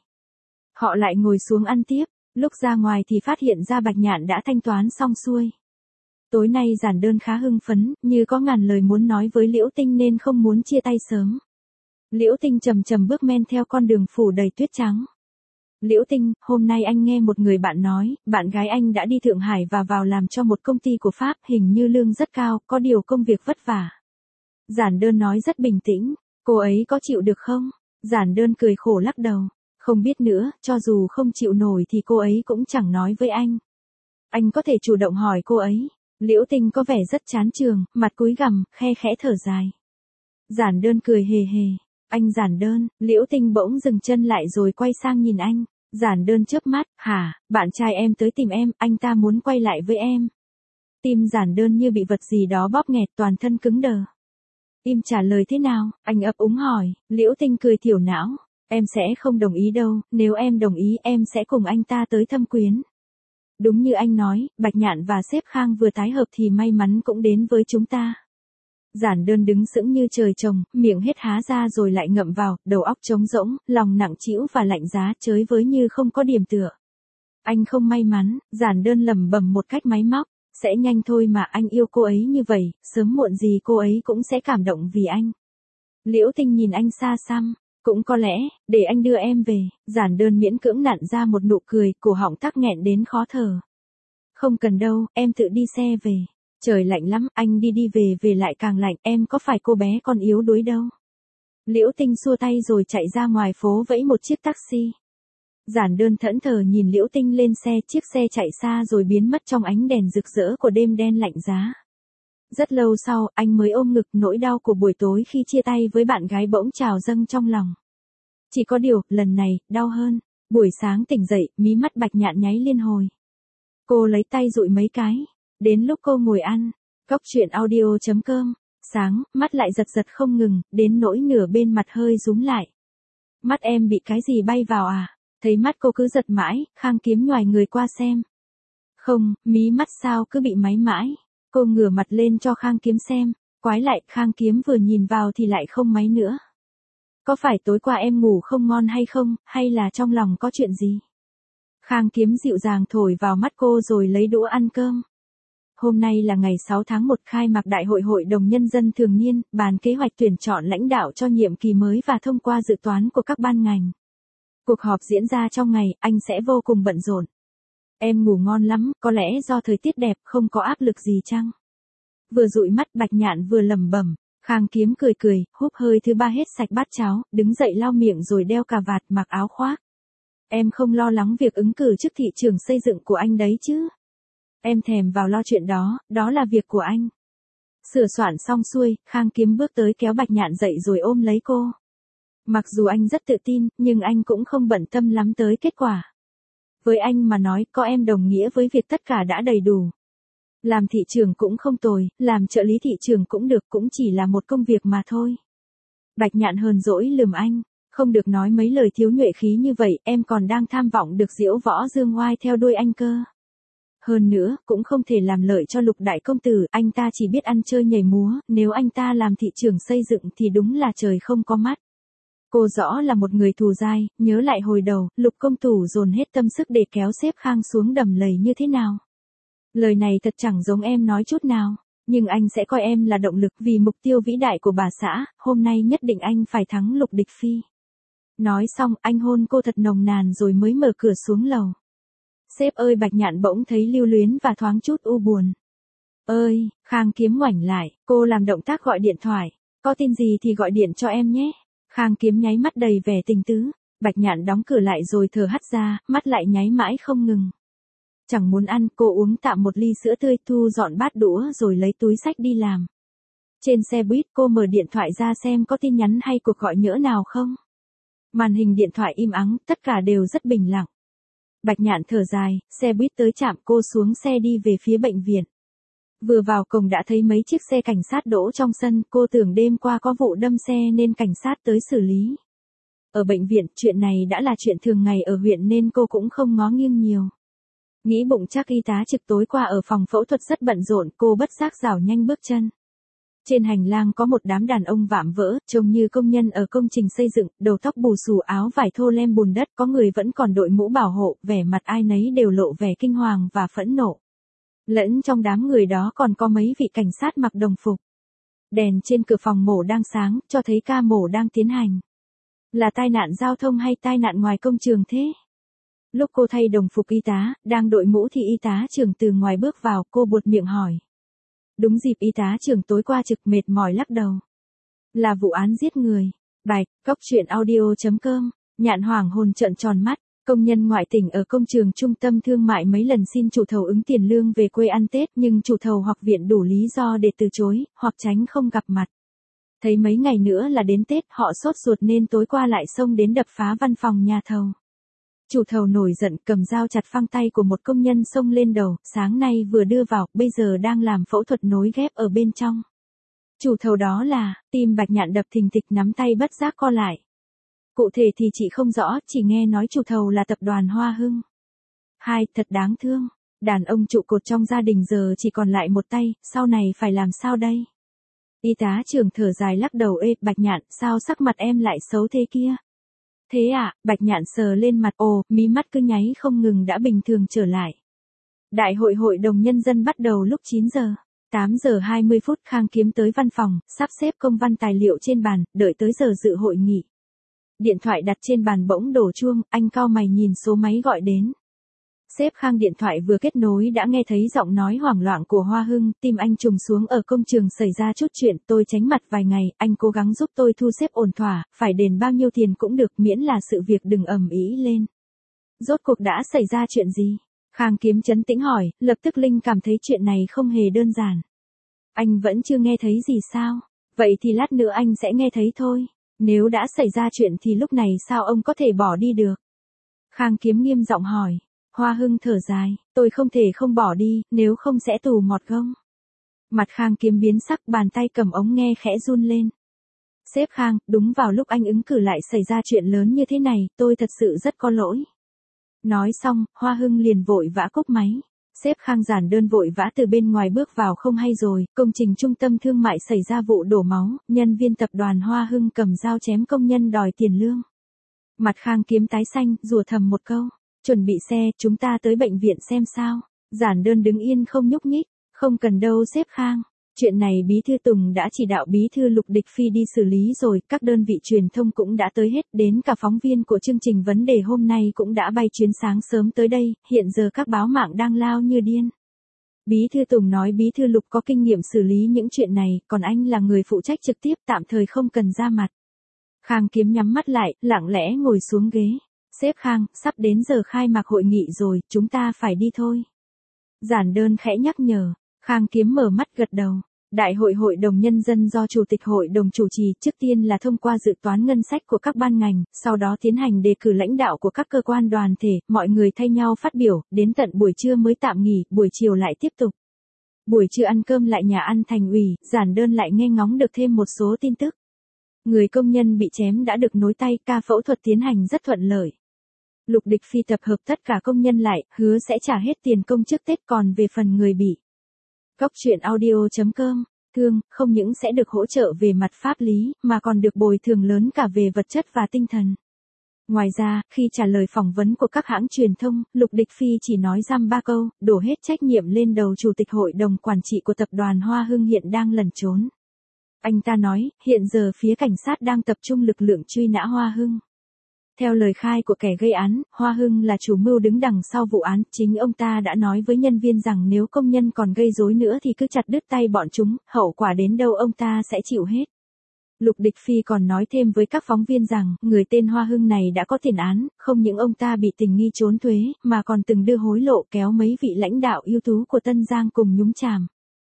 Họ lại ngồi xuống ăn tiếp, lúc ra ngoài thì phát hiện ra Bạch Nhạn đã thanh toán xong xuôi. Tối nay Giản Đơn khá hưng phấn, như có ngàn lời muốn nói với Liễu Tinh nên không muốn chia tay sớm. Liễu Tinh chậm chậm bước men theo con đường phủ đầy tuyết trắng. Liễu Tinh, hôm nay anh nghe một người bạn nói, bạn gái anh đã đi Thượng Hải và vào làm cho một công ty của Pháp, hình như lương rất cao, có điều công việc vất vả. Giản Đơn nói rất bình tĩnh, cô ấy có chịu được không? Giản Đơn cười khổ lắc đầu, không biết nữa, cho dù không chịu nổi thì cô ấy cũng chẳng nói với anh. Anh có thể chủ động hỏi cô ấy. Liễu Tinh có vẻ rất chán trường, mặt cúi gằm, khe khẽ thở dài. Giản Đơn cười hề hề. Anh Giản Đơn, Liễu Tinh bỗng dừng chân lại rồi quay sang nhìn anh. Giản Đơn chớp mắt, hả, bạn trai em tới tìm em, anh ta muốn quay lại với em. Tim Giản Đơn như bị vật gì đó bóp nghẹt, toàn thân cứng đờ. Im trả lời thế nào? Anh ấp úng hỏi. Liễu Tinh cười thiểu não. Em sẽ không đồng ý đâu, nếu em đồng ý em sẽ cùng anh ta tới thâm quyến. Đúng như anh nói, Bạch Nhạn và sếp Khang vừa tái hợp thì may mắn cũng đến với chúng ta. Giản Đơn đứng sững như trời trồng, miệng hết há ra rồi lại ngậm vào, đầu óc trống rỗng, lòng nặng trĩu và lạnh giá chới với như không có điểm tựa. Anh không may mắn, Giản Đơn lẩm bẩm một cách máy móc, sẽ nhanh thôi mà, anh yêu cô ấy như vậy, sớm muộn gì cô ấy cũng sẽ cảm động vì anh. Liễu Tinh nhìn anh xa xăm, cũng có lẽ, để anh đưa em về. Giản Đơn miễn cưỡng nặn ra một nụ cười, cổ họng tắc nghẹn đến khó thở. Không cần đâu, em tự đi xe về. Trời lạnh lắm, anh đi về lại càng lạnh, em có phải cô bé con yếu đuối đâu. Liễu Tinh xua tay rồi chạy ra ngoài phố vẫy một chiếc taxi. Giản Đơn thẫn thờ nhìn Liễu Tinh lên xe, chiếc xe chạy xa rồi biến mất trong ánh đèn rực rỡ của đêm đen lạnh giá. Rất lâu sau, anh mới ôm ngực, nỗi đau của buổi tối khi chia tay với bạn gái bỗng trào dâng trong lòng. Chỉ có điều, lần này, đau hơn. Buổi sáng tỉnh dậy, mí mắt Bạch Nhạn nháy liên hồi. Cô lấy tay dụi mấy cái. Đến lúc cô ngồi ăn, Cóc truyện audio.com, sáng, mắt lại giật giật không ngừng, đến nỗi nửa bên mặt hơi rúm lại. Mắt em bị cái gì bay vào à? Thấy mắt cô cứ giật mãi, Khang Kiếm nhoài người qua xem. Không, mí mắt sao cứ bị máy mãi. Cô ngửa mặt lên cho Khang Kiếm xem, quái lại, Khang Kiếm vừa nhìn vào thì lại không máy nữa. Có phải tối qua em ngủ không ngon hay không, hay là trong lòng có chuyện gì? Khang Kiếm dịu dàng thổi vào mắt cô rồi lấy đũa ăn cơm. Hôm nay là ngày 6 tháng 1 khai mạc Đại hội Hội đồng Nhân dân thường niên, bàn kế hoạch tuyển chọn lãnh đạo cho nhiệm kỳ mới và thông qua dự toán của các ban ngành. Cuộc họp diễn ra trong ngày, anh sẽ vô cùng bận rộn. Em ngủ ngon lắm, có lẽ do thời tiết đẹp, không có áp lực gì chăng? Vừa dụi mắt Bạch Nhạn vừa lẩm bẩm. Khang Kiếm cười cười, húp hơi thứ ba hết sạch bát cháo, đứng dậy lau miệng rồi đeo cà vạt, mặc áo khoác. Em không lo lắng việc ứng cử chức thị trưởng xây dựng của anh đấy chứ? Em thèm vào lo chuyện đó, đó là việc của anh. Sửa soạn xong xuôi, Khang Kiếm bước tới kéo Bạch Nhạn dậy rồi ôm lấy cô. Mặc dù anh rất tự tin, nhưng anh cũng không bận tâm lắm tới kết quả. Với anh mà nói, có em đồng nghĩa với việc tất cả đã đầy đủ. Làm thị trưởng cũng không tồi, làm trợ lý thị trưởng cũng được, cũng chỉ là một công việc mà thôi. Bạch Nhạn hờn dỗi lườm anh, không được nói mấy lời thiếu nhuệ khí như vậy, em còn đang tham vọng được diễu võ dương oai theo đuôi anh cơ. Hơn nữa, cũng không thể làm lợi cho Lục đại công tử, anh ta chỉ biết ăn chơi nhảy múa, nếu anh ta làm thị trưởng xây dựng thì đúng là trời không có mắt. Cô rõ là một người thù dai, nhớ lại hồi đầu, Lục công tử dồn hết tâm sức để kéo sếp Khang xuống đầm lầy như thế nào. Lời này thật chẳng giống em nói chút nào, nhưng anh sẽ coi em là động lực vì mục tiêu vĩ đại của bà xã, hôm nay nhất định anh phải thắng Lục địch phi. Nói xong, anh hôn cô thật nồng nàn rồi mới mở cửa xuống lầu. Sếp ơi, Bạch Nhạn bỗng thấy lưu luyến và thoáng chút u buồn. Ơi, Khang Kiếm ngoảnh lại, cô làm động tác gọi điện thoại, có tin gì thì gọi điện cho em nhé. Khang Kiếm nháy mắt đầy vẻ tình tứ, Bạch Nhạn đóng cửa lại rồi thở hắt ra, mắt lại nháy mãi không ngừng. Chẳng muốn ăn, cô uống tạm một ly sữa tươi, thu dọn bát đũa rồi lấy túi xách đi làm. Trên xe buýt cô mở điện thoại ra xem có tin nhắn hay cuộc gọi nhỡ nào không. Màn hình điện thoại im ắng, tất cả đều rất bình lặng. Bạch Nhạn thở dài, xe buýt tới trạm, cô xuống xe đi về phía bệnh viện. Vừa vào cổng đã thấy mấy chiếc xe cảnh sát đỗ trong sân, cô tưởng đêm qua có vụ đâm xe nên cảnh sát tới xử lý. Ở bệnh viện, chuyện này đã là chuyện thường ngày ở huyện nên cô cũng không ngó nghiêng nhiều. Nghĩ bụng chắc y tá trực tối qua ở phòng phẫu thuật rất bận rộn, cô bất giác rảo nhanh bước chân. Trên hành lang có một đám đàn ông vạm vỡ, trông như công nhân ở công trình xây dựng, đầu tóc bù xù, áo vải thô lem bùn đất, có người vẫn còn đội mũ bảo hộ, vẻ mặt ai nấy đều lộ vẻ kinh hoàng và phẫn nộ. Lẫn trong đám người đó còn có mấy vị cảnh sát mặc đồng phục. Đèn trên cửa phòng mổ đang sáng, cho thấy ca mổ đang tiến hành. Là tai nạn giao thông hay tai nạn ngoài công trường thế? Lúc cô thay đồng phục y tá, đang đội mũ thì y tá trưởng từ ngoài bước vào, cô buột miệng hỏi. Đúng dịp y tá trưởng tối qua trực mệt mỏi lắc đầu. Là vụ án giết người. Bài, Cóc truyện audio.com, Nhạn hoảng hồn trợn tròn mắt. Công nhân ngoại tỉnh ở công trường trung tâm thương mại mấy lần xin chủ thầu ứng tiền lương về quê ăn Tết nhưng chủ thầu hoặc viện đủ lý do để từ chối, hoặc tránh không gặp mặt. Thấy mấy ngày nữa là đến Tết, họ sốt ruột nên tối qua lại xông đến đập phá văn phòng nhà thầu. Chủ thầu nổi giận, cầm dao chặt phăng tay của một công nhân xông lên đầu, sáng nay vừa đưa vào, bây giờ đang làm phẫu thuật nối ghép ở bên trong. Chủ thầu đó là, tim Bạch Nhạn đập thình thịch, nắm tay bất giác co lại. Cụ thể thì chị không rõ, chỉ nghe nói chủ thầu là tập đoàn Hoa Hưng. Thật đáng thương. đàn ông trụ cột trong gia đình giờ chỉ còn lại một tay, sau này phải làm sao đây? Y tá trưởng thở dài lắc đầu. Ê, Bạch Nhạn, sao sắc mặt em lại xấu thế kia? Thế à, Bạch Nhạn sờ lên mặt, mí mắt cứ nháy không ngừng đã bình thường trở lại. Đại hội hội đồng nhân dân bắt đầu lúc 9 giờ. 8 giờ 20 phút Khang Kiếm tới văn phòng, sắp xếp công văn tài liệu trên bàn, đợi tới giờ dự hội nghị. Điện thoại đặt trên bàn bỗng đổ chuông, anh cau mày nhìn số máy gọi đến. Sếp Khang điện thoại vừa kết nối đã nghe thấy giọng nói hoảng loạn của Hoa Hưng, tim anh trùng xuống. Ở công trường xảy ra chút chuyện, tôi tránh mặt vài ngày, anh cố gắng giúp tôi thu xếp ổn thỏa, phải đền bao nhiêu tiền cũng được, miễn là sự việc đừng ầm ĩ lên. Rốt cuộc đã xảy ra chuyện gì? Khang Kiếm trấn tĩnh hỏi, lập tức Linh cảm thấy chuyện này không hề đơn giản. Anh vẫn chưa nghe thấy gì sao? Vậy thì lát nữa anh sẽ nghe thấy thôi. Nếu đã xảy ra chuyện thì lúc này sao ông có thể bỏ đi được? Khang Kiếm nghiêm giọng hỏi. Hoa Hưng thở dài, tôi không thể không bỏ đi, nếu không sẽ tù mọt gông. Mặt Khang Kiếm biến sắc, bàn tay cầm ống nghe khẽ run lên. Sếp Khang, đúng vào lúc anh ứng cử lại xảy ra chuyện lớn như thế này, tôi thật sự rất có lỗi. Nói xong, Hoa Hưng liền vội vã cúp máy. Sếp Khang giản đơn vội vã từ bên ngoài bước vào. Không hay rồi, công trình trung tâm thương mại xảy ra vụ đổ máu, nhân viên tập đoàn Hoa Hưng cầm dao chém công nhân đòi tiền lương. Mặt Khang Kiếm tái xanh, rủa thầm một câu. Chuẩn bị xe, chúng ta tới bệnh viện xem sao. Giản đơn đứng yên không nhúc nhích. Không cần đâu sếp Khang. Chuyện này Bí thư Tùng đã chỉ đạo Bí thư Lục Địch Phi đi xử lý rồi, các đơn vị truyền thông cũng đã tới hết, đến cả phóng viên của chương trình vấn đề hôm nay cũng đã bay chuyến sáng sớm tới đây, hiện giờ các báo mạng đang lao như điên. Bí thư Tùng nói Bí thư Lục có kinh nghiệm xử lý những chuyện này, còn anh là người phụ trách trực tiếp, tạm thời không cần ra mặt. Khang Kiếm nhắm mắt lại, lặng lẽ ngồi xuống ghế. Sếp Khang, sắp đến giờ khai mạc hội nghị rồi, chúng ta phải đi thôi. Giản đơn khẽ nhắc nhở. Khang Kiếm mở mắt gật đầu. Đại hội hội đồng nhân dân do Chủ tịch hội đồng chủ trì, trước tiên là thông qua dự toán ngân sách của các ban ngành, sau đó tiến hành đề cử lãnh đạo của các cơ quan đoàn thể, mọi người thay nhau phát biểu, đến tận buổi trưa mới tạm nghỉ, buổi chiều lại tiếp tục. Buổi trưa ăn cơm lại nhà ăn thành ủy, giản đơn lại nghe ngóng được thêm một số tin tức. Người công nhân bị chém đã được nối tay, ca phẫu thuật tiến hành rất thuận lợi. Lục Địch Phi tập hợp tất cả công nhân lại, hứa sẽ trả hết tiền công trước Tết, còn về phần người bị. Cóc truyện audio.com, thương, không những sẽ được hỗ trợ về mặt pháp lý, mà còn được bồi thường lớn cả về vật chất và tinh thần. Ngoài ra, khi trả lời phỏng vấn của các hãng truyền thông, Lục Địch Phi chỉ nói dăm ba câu, đổ hết trách nhiệm lên đầu Chủ tịch Hội đồng Quản trị của tập đoàn Hoa Hưng hiện đang lẩn trốn. Anh ta nói, hiện giờ phía cảnh sát đang tập trung lực lượng truy nã Hoa Hưng. Theo lời khai của kẻ gây án, Hoa Hưng là chủ mưu đứng đằng sau vụ án, chính ông ta đã nói với nhân viên rằng nếu công nhân còn gây rối nữa thì cứ chặt đứt tay bọn chúng, hậu quả đến đâu ông ta sẽ chịu hết. Lục Địch Phi còn nói thêm với các phóng viên rằng, người tên Hoa Hưng này đã có tiền án, không những ông ta bị tình nghi trốn thuế, mà còn từng đưa hối lộ kéo mấy vị lãnh đạo ưu tú của Tân Giang cùng nhúng chàm.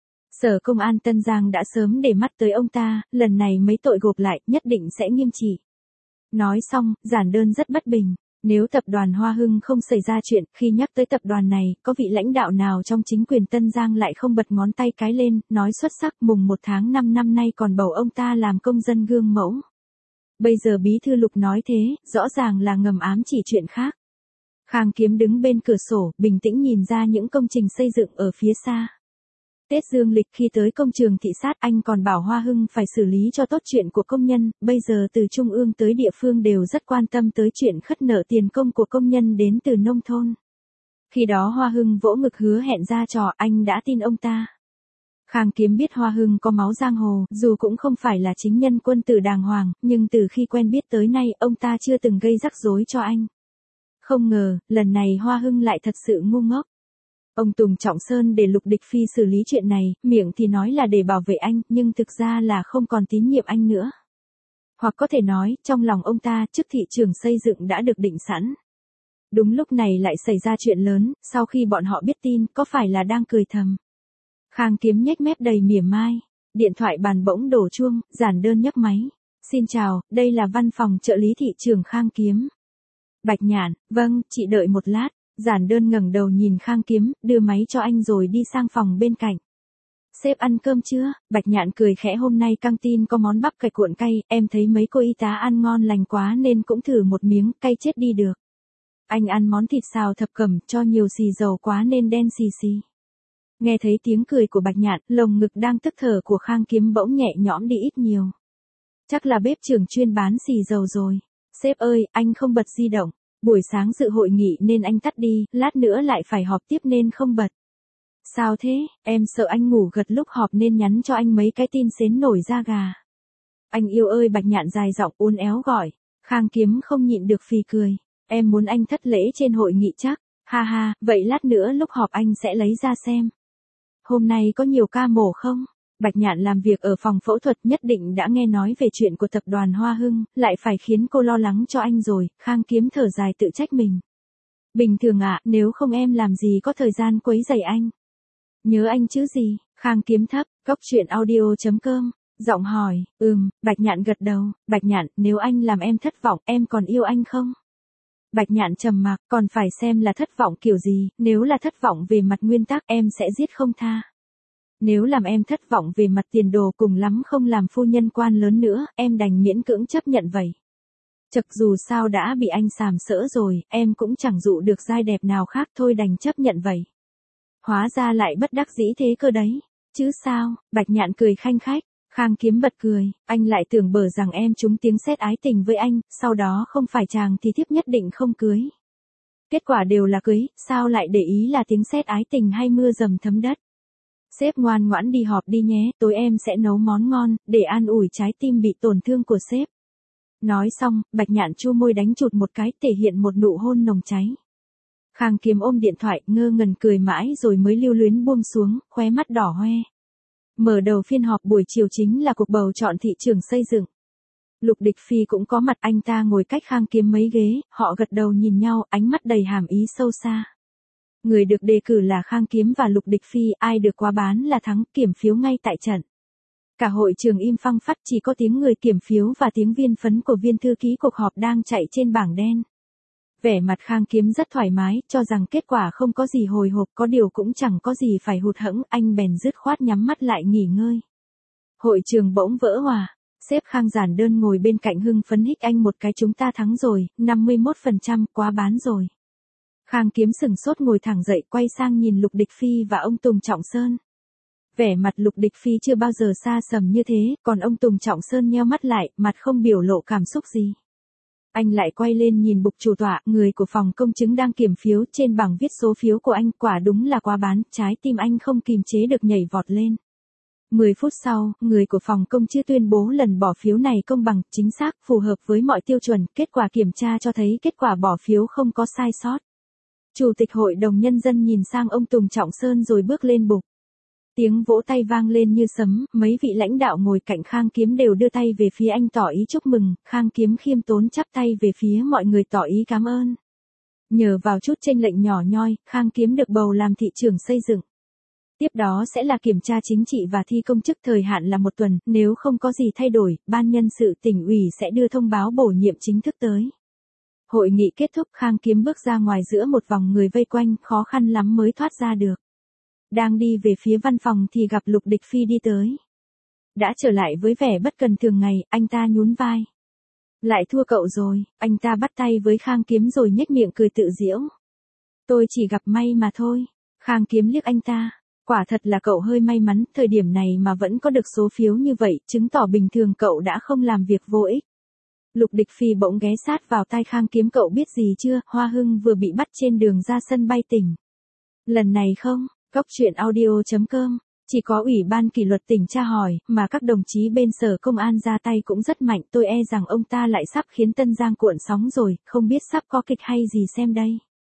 Sở Công an Tân Giang đã sớm để mắt tới ông ta, lần này mấy tội gộp lại, nhất định sẽ nghiêm trị. Nói xong, giản đơn rất bất bình. Nếu tập đoàn Hoa Hưng không xảy ra chuyện, khi nhắc tới tập đoàn này, có vị lãnh đạo nào trong chính quyền Tân Giang lại không bật ngón tay cái lên, nói xuất sắc, mùng 1 tháng 5 năm nay còn bầu ông ta làm công dân gương mẫu. Bây giờ Bí thư Lục nói thế, rõ ràng là ngầm ám chỉ chuyện khác. Khang Kiếm đứng bên cửa sổ, bình tĩnh nhìn ra những công trình xây dựng ở phía xa. Tết dương lịch khi tới công trường thị sát, anh còn bảo Hoa Hưng phải xử lý cho tốt chuyện của công nhân, bây giờ từ trung ương tới địa phương đều rất quan tâm tới chuyện khất nợ tiền công của công nhân đến từ nông thôn. Khi đó Hoa Hưng vỗ ngực hứa hẹn ra trò, anh đã tin ông ta. Khang Kiếm biết Hoa Hưng có máu giang hồ, dù cũng không phải là chính nhân quân tử đàng hoàng, nhưng từ khi quen biết tới nay, ông ta chưa từng gây rắc rối cho anh. Không ngờ, lần này Hoa Hưng lại thật sự ngu ngốc. Ông Tùng Trọng Sơn để Lục Địch Phi xử lý chuyện này, miệng thì nói là để bảo vệ anh, nhưng thực ra là không còn tín nhiệm anh nữa. Hoặc có thể nói, trong lòng ông ta, chức thị trường xây dựng đã được định sẵn. Đúng lúc này lại xảy ra chuyện lớn, sau khi bọn họ biết tin, có phải là đang cười thầm. Khang Kiếm nhếch mép đầy mỉa mai. Điện thoại bàn bỗng đổ chuông, giản đơn nhấc máy. Xin chào, đây là văn phòng trợ lý thị trường Khang Kiếm. Bạch Nhạn, vâng, chị đợi một lát. Giản đơn ngẩng đầu nhìn Khang Kiếm, đưa máy cho anh rồi đi sang phòng bên cạnh. Sếp ăn cơm chưa? Bạch Nhạn cười khẽ, hôm nay căng tin có món bắp cải cuộn cay, em thấy mấy cô y tá ăn ngon lành quá nên cũng thử một miếng, cay chết đi được. Anh ăn món thịt xào thập cẩm cho nhiều xì dầu quá nên đen xì xì. Nghe thấy tiếng cười của Bạch Nhạn, lồng ngực đang tức thở của Khang Kiếm bỗng nhẹ nhõm đi ít nhiều. Chắc là bếp trưởng chuyên bán xì dầu rồi. Sếp ơi, anh không bật di động. Buổi sáng dự hội nghị nên anh tắt đi, lát nữa lại phải họp tiếp nên không bật. Sao thế, em sợ anh ngủ gật lúc họp nên nhắn cho anh mấy cái tin xến nổi da gà. Anh yêu ơi, Bạch Nhạn dài giọng uốn éo gọi. Khang Kiếm không nhịn được phì cười. Em muốn anh thất lễ trên hội nghị chắc. Ha ha, vậy lát nữa lúc họp anh sẽ lấy ra xem. Hôm nay có nhiều ca mổ không? Bạch Nhạn làm việc ở phòng phẫu thuật nhất định đã nghe nói về chuyện của tập đoàn Hoa Hưng, lại phải khiến cô lo lắng cho anh rồi. Khang Kiếm thở dài tự trách mình. Bình thường ạ, nếu không em làm gì có thời gian quấy rầy anh. Nhớ anh chứ gì? Khang Kiếm thấp, coctruyện.audio.com, giọng hỏi, Bạch Nhạn gật đầu. Bạch Nhạn, nếu anh làm em thất vọng, em còn yêu anh không? Bạch Nhạn trầm mặc, còn phải xem là thất vọng kiểu gì, nếu là thất vọng về mặt nguyên tắc em sẽ giết không tha. Nếu làm em thất vọng về mặt tiền đồ cùng lắm không làm phu nhân quan lớn nữa, em đành miễn cưỡng chấp nhận vậy. Chật dù sao đã bị anh sàm sỡ rồi, em cũng chẳng dụ được giai đẹp nào khác thôi đành chấp nhận vậy. Hóa ra lại bất đắc dĩ thế cơ đấy. Chứ sao, Bạch Nhạn cười khanh khách. Khang Kiếm bật cười, anh lại tưởng bở rằng em trúng tiếng sét ái tình với anh, sau đó không phải chàng thì thiếp nhất định không cưới. Kết quả đều là cưới, sao lại để ý là tiếng sét ái tình hay mưa dầm thấm đất. Sếp ngoan ngoãn đi họp đi nhé, tối em sẽ nấu món ngon, để an ủi trái tim bị tổn thương của sếp. Nói xong, Bạch Nhạn chu môi đánh chụt một cái thể hiện một nụ hôn nồng cháy. Khang Kiếm ôm điện thoại, ngơ ngẩn cười mãi rồi mới lưu luyến buông xuống, khóe mắt đỏ hoe. Mở đầu phiên họp buổi chiều chính là cuộc bầu chọn thị trường xây dựng. Lục Địch Phi cũng có mặt, anh ta ngồi cách Khang Kiếm mấy ghế, họ gật đầu nhìn nhau, ánh mắt đầy hàm ý sâu xa. Người được đề cử là Khang Kiếm và Lục Địch Phi, ai được quá bán là thắng, kiểm phiếu ngay tại trận. Cả hội trường im phăng phắc, chỉ có tiếng người kiểm phiếu và tiếng viên phấn của viên thư ký cuộc họp đang chạy trên bảng đen. Vẻ mặt Khang Kiếm rất thoải mái, cho rằng kết quả không có gì hồi hộp, có điều cũng chẳng có gì phải hụt hẫng, anh bèn dứt khoát nhắm mắt lại nghỉ ngơi. Hội trường bỗng vỡ hòa. Sếp Khang giản đơn ngồi bên cạnh hưng phấn hích anh một cái, chúng ta thắng rồi, 51%, quá bán rồi. Khang Kiếm sửng sốt ngồi thẳng dậy, quay sang nhìn Lục Địch Phi và ông Tùng Trọng Sơn. Vẻ mặt Lục Địch Phi chưa bao giờ xa sầm như thế, còn ông Tùng Trọng Sơn nheo mắt lại, mặt không biểu lộ cảm xúc gì. Anh lại quay lên nhìn Bục chủ tọa, người của phòng công chứng đang kiểm phiếu, trên bảng viết số phiếu của anh, quả đúng là quá bán, trái tim anh không kìm chế được nhảy vọt lên. 10 phút sau, người của phòng công chưa tuyên bố lần bỏ phiếu này công bằng, chính xác, phù hợp với mọi tiêu chuẩn, kết quả kiểm tra cho thấy kết quả bỏ phiếu không có sai sót. Chủ tịch Hội đồng Nhân dân nhìn sang ông Tùng Trọng Sơn rồi bước lên bục. Tiếng vỗ tay vang lên như sấm, mấy vị lãnh đạo ngồi cạnh Khang Kiếm đều đưa tay về phía anh tỏ ý chúc mừng, Khang Kiếm khiêm tốn chắp tay về phía mọi người tỏ ý cảm ơn. Nhờ vào chút chênh lệch nhỏ nhoi, Khang Kiếm được bầu làm thị trưởng xây dựng. Tiếp đó sẽ là kiểm tra chính trị và thi công chức, thời hạn là 1 tuần, nếu không có gì thay đổi, ban nhân sự tỉnh ủy sẽ đưa thông báo bổ nhiệm chính thức tới. Hội nghị kết thúc, Khang Kiếm bước ra ngoài giữa một vòng người vây quanh, khó khăn lắm mới thoát ra được. Đang đi về phía văn phòng thì gặp Lục Địch Phi đi tới. Đã trở lại với vẻ bất cần thường ngày, anh ta nhún vai. Lại thua cậu rồi, anh ta bắt tay với Khang Kiếm rồi nhếch miệng cười tự giễu. Tôi chỉ gặp may mà thôi. Khang Kiếm liếc anh ta. Quả thật là cậu hơi may mắn, thời điểm này mà vẫn có được số phiếu như vậy, chứng tỏ bình thường cậu đã không làm việc vô ích. Lục Địch Phi bỗng ghé sát vào tai Khang Kiếm, cậu biết gì chưa, Hoa Hưng vừa bị bắt trên đường ra sân bay tỉnh. Lần này không, coctruyện.audio.com, chỉ có Ủy ban kỷ luật tỉnh tra hỏi, mà các đồng chí bên sở công an ra tay cũng rất mạnh, tôi e rằng ông ta lại sắp khiến Tân Giang cuộn sóng rồi, không biết sắp có kịch hay gì xem đây.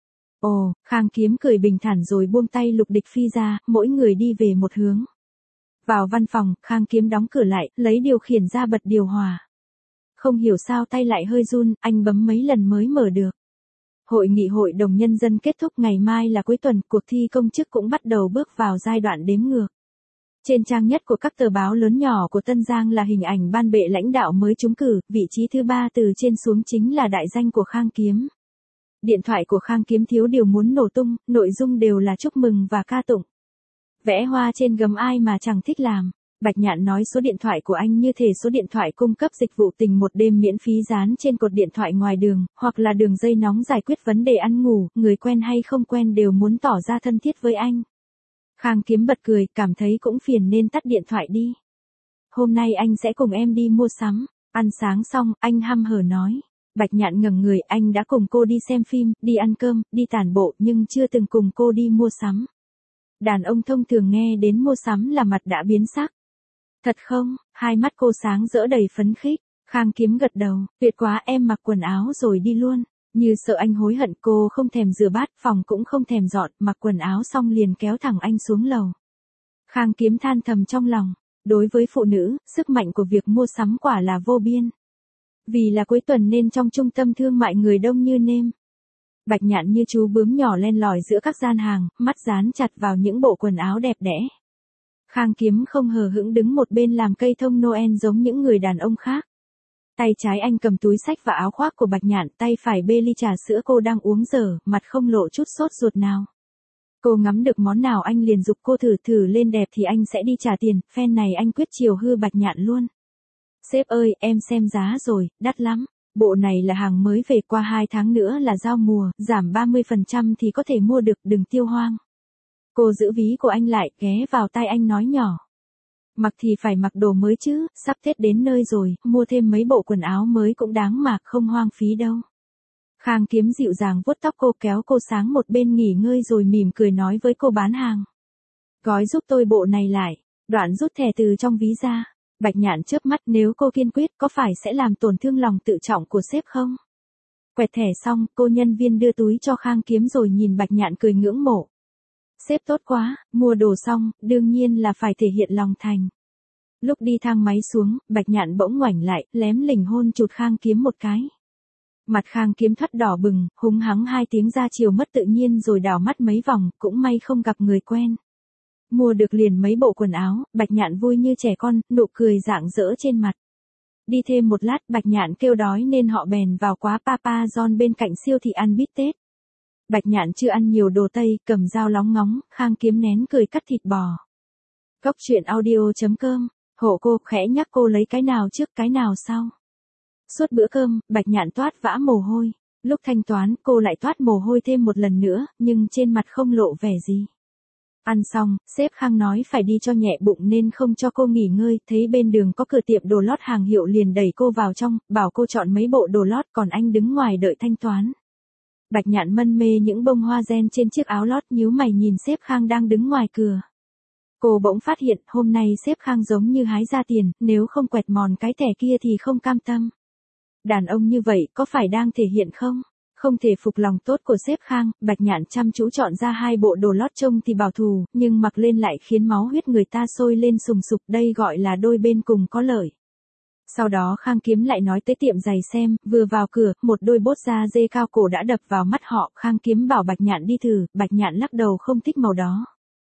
Ồ, Khang Kiếm cười bình thản rồi buông tay Lục Địch Phi ra, mỗi người đi về một hướng. Vào văn phòng, Khang Kiếm đóng cửa lại, lấy điều khiển ra bật điều hòa. Không hiểu sao tay lại hơi run, anh bấm mấy lần mới mở được. Hội nghị Hội đồng Nhân dân kết thúc, ngày mai là cuối tuần, cuộc thi công chức cũng bắt đầu bước vào giai đoạn đếm ngược. Trên trang nhất của các tờ báo lớn nhỏ của Tân Giang là hình ảnh ban bệ lãnh đạo mới trúng cử, vị trí thứ 3 từ trên xuống chính là đại danh của Khang Kiếm. Điện thoại của Khang Kiếm thiếu điều muốn nổ tung, nội dung đều là chúc mừng và ca tụng. Vẽ hoa trên gấm ai mà chẳng thích làm. Bạch Nhạn nói số điện thoại của anh như thể số điện thoại cung cấp dịch vụ tình một đêm miễn phí dán trên cột điện thoại ngoài đường, hoặc là đường dây nóng giải quyết vấn đề ăn ngủ, người quen hay không quen đều muốn tỏ ra thân thiết với anh. Khang Kiếm bật cười, cảm thấy cũng phiền nên tắt điện thoại đi. Hôm nay anh sẽ cùng em đi mua sắm. Ăn sáng xong, anh hăm hở nói. Bạch Nhạn ngẩng người, anh đã cùng cô đi xem phim, đi ăn cơm, đi tản bộ, nhưng chưa từng cùng cô đi mua sắm. Đàn ông thông thường nghe đến mua sắm là mặt đã biến sắc. Thật không? Hai mắt cô sáng rỡ đầy phấn khích. Khang Kiếm gật đầu, tuyệt quá, em mặc quần áo rồi đi luôn. Như sợ anh hối hận, cô không thèm rửa bát, phòng cũng không thèm dọn, mặc quần áo xong liền kéo thẳng anh xuống lầu. Khang Kiếm than thầm trong lòng. Đối với phụ nữ, sức mạnh của việc mua sắm quả là vô biên. Vì là cuối tuần nên trong trung tâm thương mại người đông như nêm. Bạch Nhạn như chú bướm nhỏ len lỏi giữa các gian hàng, mắt dán chặt vào những bộ quần áo đẹp đẽ. Khang Kiếm không hờ hững đứng một bên làm cây thông Noel giống những người đàn ông khác. Tay trái anh cầm túi xách và áo khoác của Bạch Nhạn, tay phải bê ly trà sữa cô đang uống dở, mặt không lộ chút sốt ruột nào. Cô ngắm được món nào anh liền giục cô thử lên đẹp thì anh sẽ đi trả tiền, phen này anh quyết chiều hư Bạch Nhạn luôn. Sếp ơi, em xem giá rồi, đắt lắm. Bộ này là hàng mới về, qua 2 tháng nữa là giao mùa, giảm 30% thì có thể mua được, đừng tiêu hoang. Cô giữ ví của anh lại, ghé vào tai anh nói nhỏ. Mặc thì phải mặc đồ mới chứ, sắp Tết đến nơi rồi, mua thêm mấy bộ quần áo mới cũng đáng mà, không hoang phí đâu. Khang Kiếm dịu dàng vuốt tóc cô, kéo cô sang một bên nghỉ ngơi rồi mỉm cười nói với cô bán hàng. Gói giúp tôi bộ này lại, đoạn rút thẻ từ trong ví ra. Bạch Nhạn chớp mắt, nếu cô kiên quyết có phải sẽ làm tổn thương lòng tự trọng của sếp không? Quẹt thẻ xong, cô nhân viên đưa túi cho Khang Kiếm rồi nhìn Bạch Nhạn cười ngưỡng mộ. Sếp tốt quá, mua đồ xong, đương nhiên là phải thể hiện lòng thành. Lúc đi thang máy xuống, Bạch Nhạn bỗng ngoảnh lại, lém lỉnh hôn chụt Khang Kiếm một cái. Mặt Khang Kiếm thoắt đỏ bừng, húng hắng 2 tiếng ra chiều mất tự nhiên rồi đảo mắt mấy vòng, cũng may không gặp người quen. Mua được liền mấy bộ quần áo, Bạch Nhạn vui như trẻ con, nụ cười rạng rỡ trên mặt. Đi thêm một lát, Bạch Nhạn kêu đói nên họ bèn vào quá Papa John bên cạnh siêu thị ăn bít tết. Bạch Nhạn chưa ăn nhiều đồ Tây, cầm dao lóng ngóng, Khang Kiếm nén cười cắt thịt bò. Cốc truyện audio.com, hộ cô, khẽ nhắc cô lấy cái nào trước cái nào sau. Suốt bữa cơm, Bạch Nhạn toát vã mồ hôi. Lúc thanh toán, cô lại toát mồ hôi thêm một lần nữa, nhưng trên mặt không lộ vẻ gì. Ăn xong, sếp Khang nói phải đi cho nhẹ bụng nên không cho cô nghỉ ngơi, thấy bên đường có cửa tiệm đồ lót hàng hiệu liền đẩy cô vào trong, bảo cô chọn mấy bộ đồ lót, còn anh đứng ngoài đợi thanh toán. Bạch Nhạn mân mê những bông hoa ren trên chiếc áo lót, nhíu mày nhìn sếp Khang đang đứng ngoài cửa. Cô bỗng phát hiện, hôm nay sếp Khang giống như hái ra tiền, nếu không quẹt mòn cái thẻ kia thì không cam tâm. Đàn ông như vậy có phải đang thể hiện không? Không thể phục lòng tốt của sếp Khang, Bạch Nhạn chăm chú chọn ra 2 bộ đồ lót trông thì bảo thủ, nhưng mặc lên lại khiến máu huyết người ta sôi lên sùng sục, đây gọi là đôi bên cùng có lợi. Sau đó Khang Kiếm lại nói tới tiệm giày xem, vừa vào cửa, một đôi bốt da dê cao cổ đã đập vào mắt họ, Khang Kiếm bảo Bạch Nhạn đi thử, Bạch Nhạn lắc đầu không thích màu đó.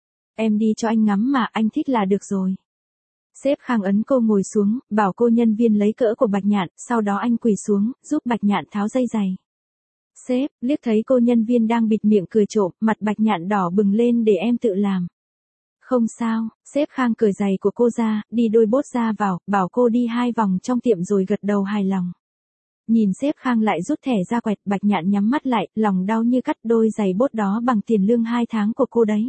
Em đi cho anh ngắm mà, anh thích là được rồi. Sếp Khang ấn cô ngồi xuống, bảo cô nhân viên lấy cỡ của Bạch Nhạn, sau đó anh quỳ xuống, giúp Bạch Nhạn tháo dây giày. Sếp, liếc thấy cô nhân viên đang bịt miệng cười trộm, mặt Bạch Nhạn đỏ bừng lên, để em tự làm. Không sao, sếp Khang cởi giày của cô ra, đi đôi bốt ra vào, bảo cô đi 2 vòng trong tiệm rồi gật đầu hài lòng. Nhìn sếp Khang lại rút thẻ ra quẹt, Bạch Nhạn nhắm mắt lại, lòng đau như cắt, đôi giày bốt đó bằng tiền lương 2 tháng của cô đấy.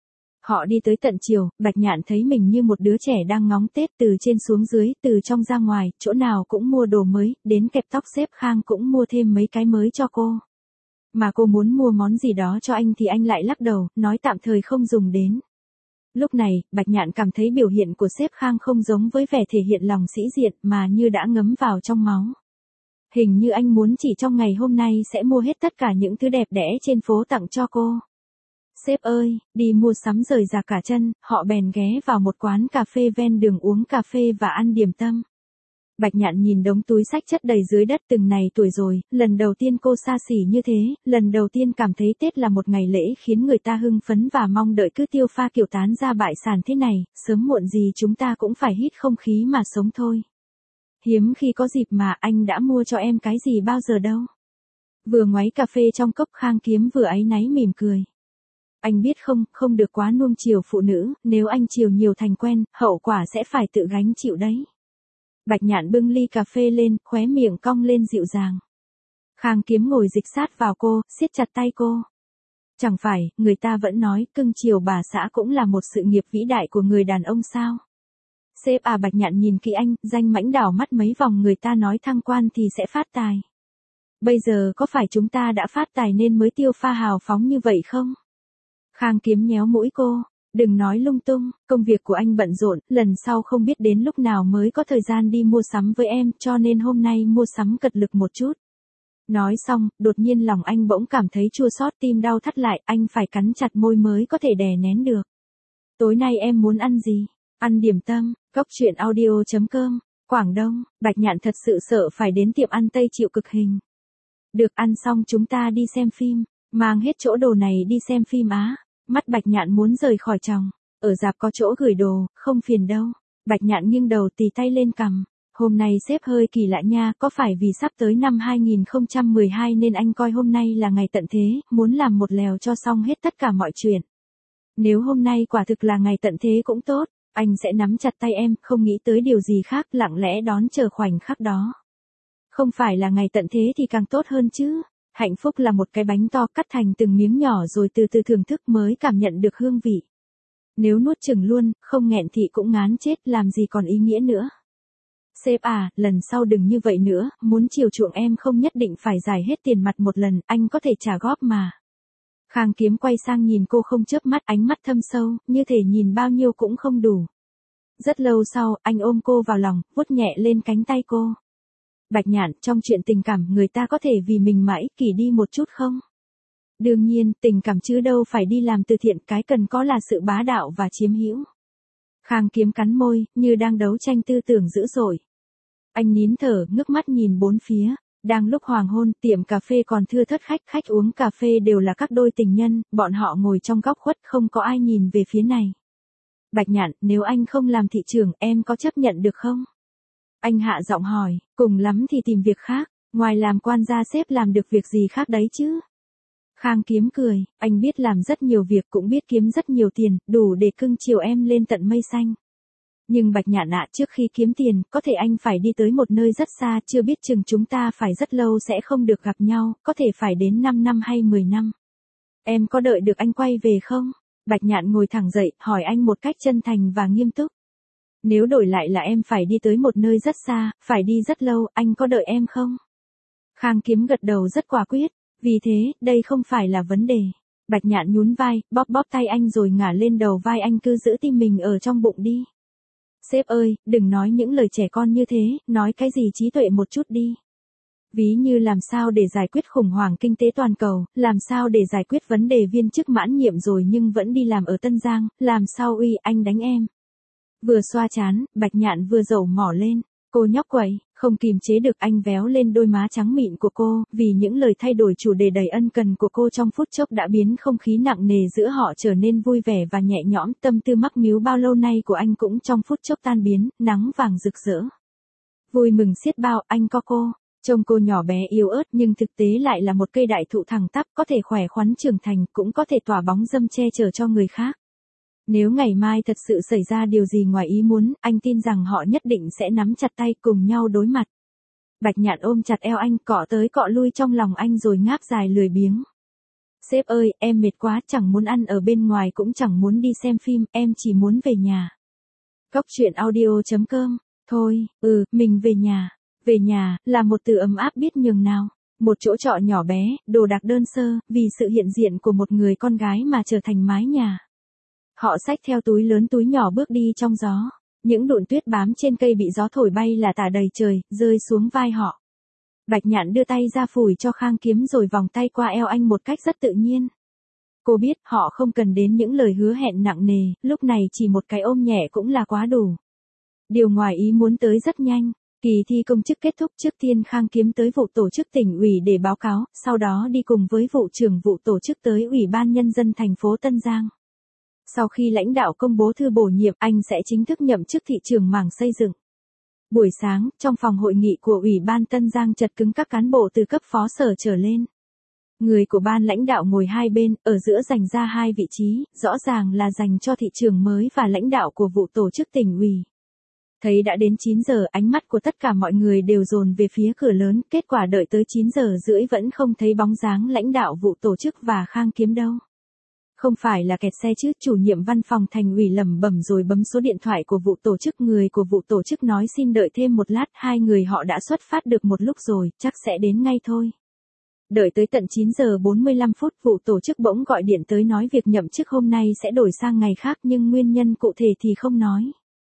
Họ đi tới tận chiều, Bạch Nhạn thấy mình như một đứa trẻ đang ngóng Tết, từ trên xuống dưới, từ trong ra ngoài, chỗ nào cũng mua đồ mới, đến kẹp tóc sếp Khang cũng mua thêm mấy cái mới cho cô. Mà cô muốn mua món gì đó cho anh thì anh lại lắc đầu, nói tạm thời không dùng đến. Lúc này, Bạch Nhạn cảm thấy biểu hiện của sếp Khang không giống với vẻ thể hiện lòng sĩ diện mà như đã ngấm vào trong máu. Hình như anh muốn chỉ trong ngày hôm nay sẽ mua hết tất cả những thứ đẹp đẽ trên phố tặng cho cô. Sếp ơi, đi mua sắm rời rạc cả chân, họ bèn ghé vào một quán cà phê ven đường uống cà phê và ăn điểm tâm. Bạch Nhạn nhìn đống túi xách chất đầy dưới đất, từng này tuổi rồi, lần đầu tiên cô xa xỉ như thế, lần đầu tiên cảm thấy Tết là một ngày lễ khiến người ta hưng phấn và mong đợi, cứ tiêu pha kiểu tán ra bại sản thế này, sớm muộn gì chúng ta cũng phải hít không khí mà sống thôi. Hiếm khi có dịp mà anh đã mua cho em cái gì bao giờ đâu. Vừa ngoáy cà phê trong cốc, Khang Kiếm vừa áy náy mỉm cười. Anh biết không, không được quá nuông chiều phụ nữ, nếu anh chiều nhiều thành quen, hậu quả sẽ phải tự gánh chịu đấy. Bạch Nhạn bưng ly cà phê lên, khóe miệng cong lên dịu dàng. Khang Kiếm ngồi dịch sát vào cô, siết chặt tay cô. Chẳng phải, người ta vẫn nói, cưng chiều bà xã cũng là một sự nghiệp vĩ đại của người đàn ông sao? Sếp à, Bạch Nhạn nhìn kỹ anh, danh mãnh đảo mắt mấy vòng, người ta nói thăng quan thì sẽ phát tài. Bây giờ có phải chúng ta đã phát tài nên mới tiêu pha hào phóng như vậy không? Khang Kiếm nhéo mũi cô. Đừng nói lung tung, công việc của anh bận rộn, lần sau không biết đến lúc nào mới có thời gian đi mua sắm với em, cho nên hôm nay mua sắm cật lực một chút. Nói xong, đột nhiên lòng anh bỗng cảm thấy chua xót, tim đau thắt lại, anh phải cắn chặt môi mới có thể đè nén được. Tối nay em muốn ăn gì? Ăn điểm tâm, Cốc Truyện Audio.com, Quảng Đông. Bạch Nhạn thật sự sợ phải đến tiệm ăn Tây chịu cực hình. Được, ăn xong chúng ta đi xem phim, mang hết chỗ đồ này đi xem phim á. Mắt Bạch Nhạn muốn rời khỏi chồng, ở rạp có chỗ gửi đồ, không phiền đâu. Bạch Nhạn nghiêng đầu tì tay lên cằm. Hôm nay sếp hơi kỳ lạ nha, có phải vì sắp tới năm 2012 nên anh coi hôm nay là ngày tận thế, muốn làm một lèo cho xong hết tất cả mọi chuyện. Nếu hôm nay quả thực là ngày tận thế cũng tốt, anh sẽ nắm chặt tay em, không nghĩ tới điều gì khác, lặng lẽ đón chờ khoảnh khắc đó. Không phải là ngày tận thế thì càng tốt hơn chứ. Hạnh phúc là một cái bánh to cắt thành từng miếng nhỏ rồi từ từ thưởng thức mới cảm nhận được hương vị. Nếu nuốt chửng luôn, không nghẹn thì cũng ngán chết, làm gì còn ý nghĩa nữa. Sếp à, lần sau đừng như vậy nữa, muốn chiều chuộng em không nhất định phải giải hết tiền mặt một lần, anh có thể trả góp mà. Khang Kiếm quay sang nhìn cô không chớp mắt, ánh mắt thâm sâu, như thể nhìn bao nhiêu cũng không đủ. Rất lâu sau, anh ôm cô vào lòng, vuốt nhẹ lên cánh tay cô. Bạch Nhạn, trong chuyện tình cảm người ta có thể vì mình mà ích kỷ đi một chút không? Đương nhiên, tình cảm chứ đâu phải đi làm từ thiện, cái cần có là sự bá đạo và chiếm hữu. Khang Kiếm cắn môi, như đang đấu tranh tư tưởng dữ dội. Anh nín thở, ngước mắt nhìn bốn phía. Đang lúc hoàng hôn, tiệm cà phê còn thưa thớt khách, khách uống cà phê đều là các đôi tình nhân, bọn họ ngồi trong góc khuất, không có ai nhìn về phía này. Bạch Nhạn, nếu anh không làm thị trưởng, em có chấp nhận được không? Anh hạ giọng hỏi, cùng lắm thì tìm việc khác, ngoài làm quan gia sếp làm được việc gì khác đấy chứ? Khang Kiếm cười, anh biết làm rất nhiều việc, cũng biết kiếm rất nhiều tiền, đủ để cưng chiều em lên tận mây xanh. Nhưng Bạch Nhạn ạ, trước khi kiếm tiền, có thể anh phải đi tới một nơi rất xa, chưa biết chừng chúng ta phải rất lâu sẽ không được gặp nhau, có thể phải đến 5 năm hay 10 năm. Em có đợi được anh quay về không? Bạch Nhạn ngồi thẳng dậy, hỏi anh một cách chân thành và nghiêm túc. Nếu đổi lại là em phải đi tới một nơi rất xa, phải đi rất lâu, anh có đợi em không? Khang Kiếm gật đầu rất quả quyết, vì thế, đây không phải là vấn đề. Bạch Nhạn nhún vai, bóp bóp tay anh rồi ngả lên đầu vai anh, cứ giữ tim mình ở trong bụng đi. Sếp ơi, đừng nói những lời trẻ con như thế, nói cái gì trí tuệ một chút đi. Ví như làm sao để giải quyết khủng hoảng kinh tế toàn cầu, làm sao để giải quyết vấn đề viên chức mãn nhiệm rồi nhưng vẫn đi làm ở Tân Giang, làm sao uy anh đánh em. Vừa xoa chán, Bạch Nhạn vừa dầu mỏ lên. Cô nhóc quậy, không kìm chế được anh véo lên đôi má trắng mịn của cô, vì những lời thay đổi chủ đề đầy ân cần của cô trong phút chốc đã biến không khí nặng nề giữa họ trở nên vui vẻ và nhẹ nhõm, tâm tư mắc míu bao lâu nay của anh cũng trong phút chốc tan biến, nắng vàng rực rỡ. Vui mừng xiết bao, anh có cô. Trông cô nhỏ bé yếu ớt nhưng thực tế lại là một cây đại thụ thẳng tắp, có thể khỏe khoắn trưởng thành, cũng có thể tỏa bóng râm che chở cho người khác. Nếu ngày mai thật sự xảy ra điều gì ngoài ý muốn, anh tin rằng họ nhất định sẽ nắm chặt tay cùng nhau đối mặt. Bạch Nhạn ôm chặt eo anh, cọ tới cọ lui trong lòng anh rồi ngáp dài lười biếng. Sếp ơi, em mệt quá, chẳng muốn ăn ở bên ngoài cũng chẳng muốn đi xem phim, em chỉ muốn về nhà. Cốc Truyện Audio.com, thôi, mình về nhà. Về nhà, là một từ ấm áp biết nhường nào. Một chỗ trọ nhỏ bé, đồ đạc đơn sơ, vì sự hiện diện của một người con gái mà trở thành mái nhà. Họ xách theo túi lớn túi nhỏ bước đi trong gió. Những đụn tuyết bám trên cây bị gió thổi bay là tả đầy trời, rơi xuống vai họ. Bạch Nhạn đưa tay ra phủi cho Khang Kiếm rồi vòng tay qua eo anh một cách rất tự nhiên. Cô biết họ không cần đến những lời hứa hẹn nặng nề, lúc này chỉ một cái ôm nhẹ cũng là quá đủ. Điều ngoài ý muốn tới rất nhanh. Kỳ thi công chức kết thúc, trước tiên Khang Kiếm tới vụ tổ chức tỉnh ủy để báo cáo, sau đó đi cùng với vụ trưởng vụ tổ chức tới Ủy ban Nhân dân thành phố Tân Giang. Sau khi lãnh đạo công bố thư bổ nhiệm, anh sẽ chính thức nhậm chức thị trưởng mảng xây dựng. Buổi sáng, trong phòng hội nghị của Ủy ban Tân Giang chật cứng các cán bộ từ cấp phó sở trở lên. Người của ban lãnh đạo ngồi hai bên, ở giữa dành ra hai vị trí, rõ ràng là dành cho thị trưởng mới và lãnh đạo của vụ tổ chức tỉnh ủy. Thấy đã đến 9 giờ, ánh mắt của tất cả mọi người đều dồn về phía cửa lớn, kết quả đợi tới 9 giờ rưỡi vẫn không thấy bóng dáng lãnh đạo vụ tổ chức và Khang Kiếm đâu. Không phải là kẹt xe chứ, chủ nhiệm văn phòng thành ủy lẩm bẩm rồi bấm số điện thoại của vụ tổ chức. Người của vụ tổ chức nói xin đợi thêm một lát, hai người họ đã xuất phát được một lúc rồi, chắc sẽ đến ngay thôi. Đợi tới tận 9 giờ 45 phút, vụ tổ chức bỗng gọi điện tới nói việc nhậm chức hôm nay sẽ đổi sang ngày khác nhưng nguyên nhân cụ thể thì không nói.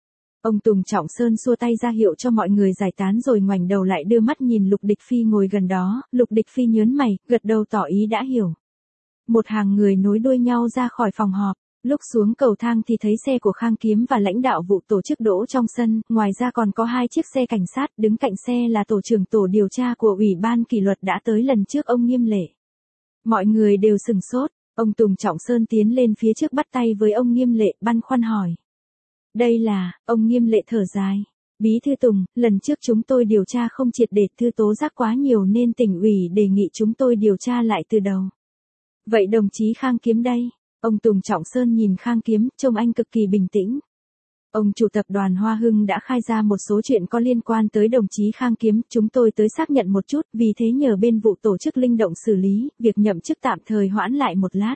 Ông Tùng Trọng Sơn xua tay ra hiệu cho mọi người giải tán rồi ngoảnh đầu lại đưa mắt nhìn Lục Địch Phi ngồi gần đó. Lục Địch Phi nhớn mày, gật đầu tỏ ý đã hiểu. Một hàng người nối đuôi nhau ra khỏi phòng họp. Lúc xuống cầu thang thì thấy xe của Khang Kiếm và lãnh đạo vụ tổ chức đỗ trong sân, ngoài ra còn có hai chiếc xe cảnh sát, đứng cạnh xe là tổ trưởng tổ điều tra của Ủy ban kỷ luật đã tới lần trước ông Nghiêm Lệ. Mọi người đều sửng sốt, ông Tùng Trọng Sơn tiến lên phía trước bắt tay với ông Nghiêm Lệ, băn khoăn hỏi. Đây là, ông Nghiêm Lệ thở dài. Bí thư Tùng, lần trước chúng tôi điều tra không triệt để, thư tố giác quá nhiều nên tỉnh ủy đề nghị chúng tôi điều tra lại từ đầu. Vậy đồng chí Khang Kiếm đây? Ông Tùng Trọng Sơn nhìn Khang Kiếm, trông anh cực kỳ bình tĩnh. Ông chủ tập đoàn Hoa Hưng đã khai ra một số chuyện có liên quan tới đồng chí Khang Kiếm, chúng tôi tới xác nhận một chút, vì thế nhờ bên vụ tổ chức linh động xử lý, việc nhậm chức tạm thời hoãn lại một lát.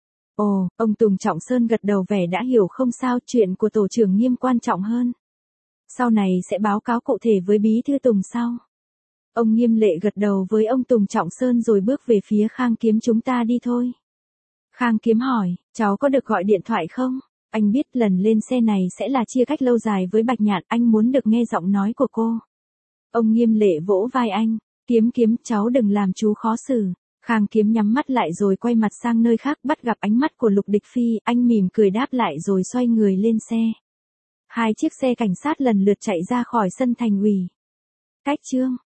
Ồ, ông Tùng Trọng Sơn gật đầu vẻ đã hiểu không sao, chuyện của tổ trưởng Nghiêm quan trọng hơn. Sau này sẽ báo cáo cụ thể với bí thư Tùng sau. Ông Nghiêm Lệ gật đầu với ông Tùng Trọng Sơn rồi bước về phía Khang Kiếm, chúng ta đi thôi. Khang Kiếm hỏi, cháu có được gọi điện thoại không? Anh biết lần lên xe này sẽ là chia cách lâu dài với Bạch Nhạn, anh muốn được nghe giọng nói của cô. Ông Nghiêm Lệ vỗ vai anh, Kiếm, cháu đừng làm chú khó xử. Khang Kiếm nhắm mắt lại rồi quay mặt sang nơi khác, bắt gặp ánh mắt của Lục Địch Phi, anh mỉm cười đáp lại rồi xoay người lên xe. Hai chiếc xe cảnh sát lần lượt chạy ra khỏi sân thành ủy. Cách chương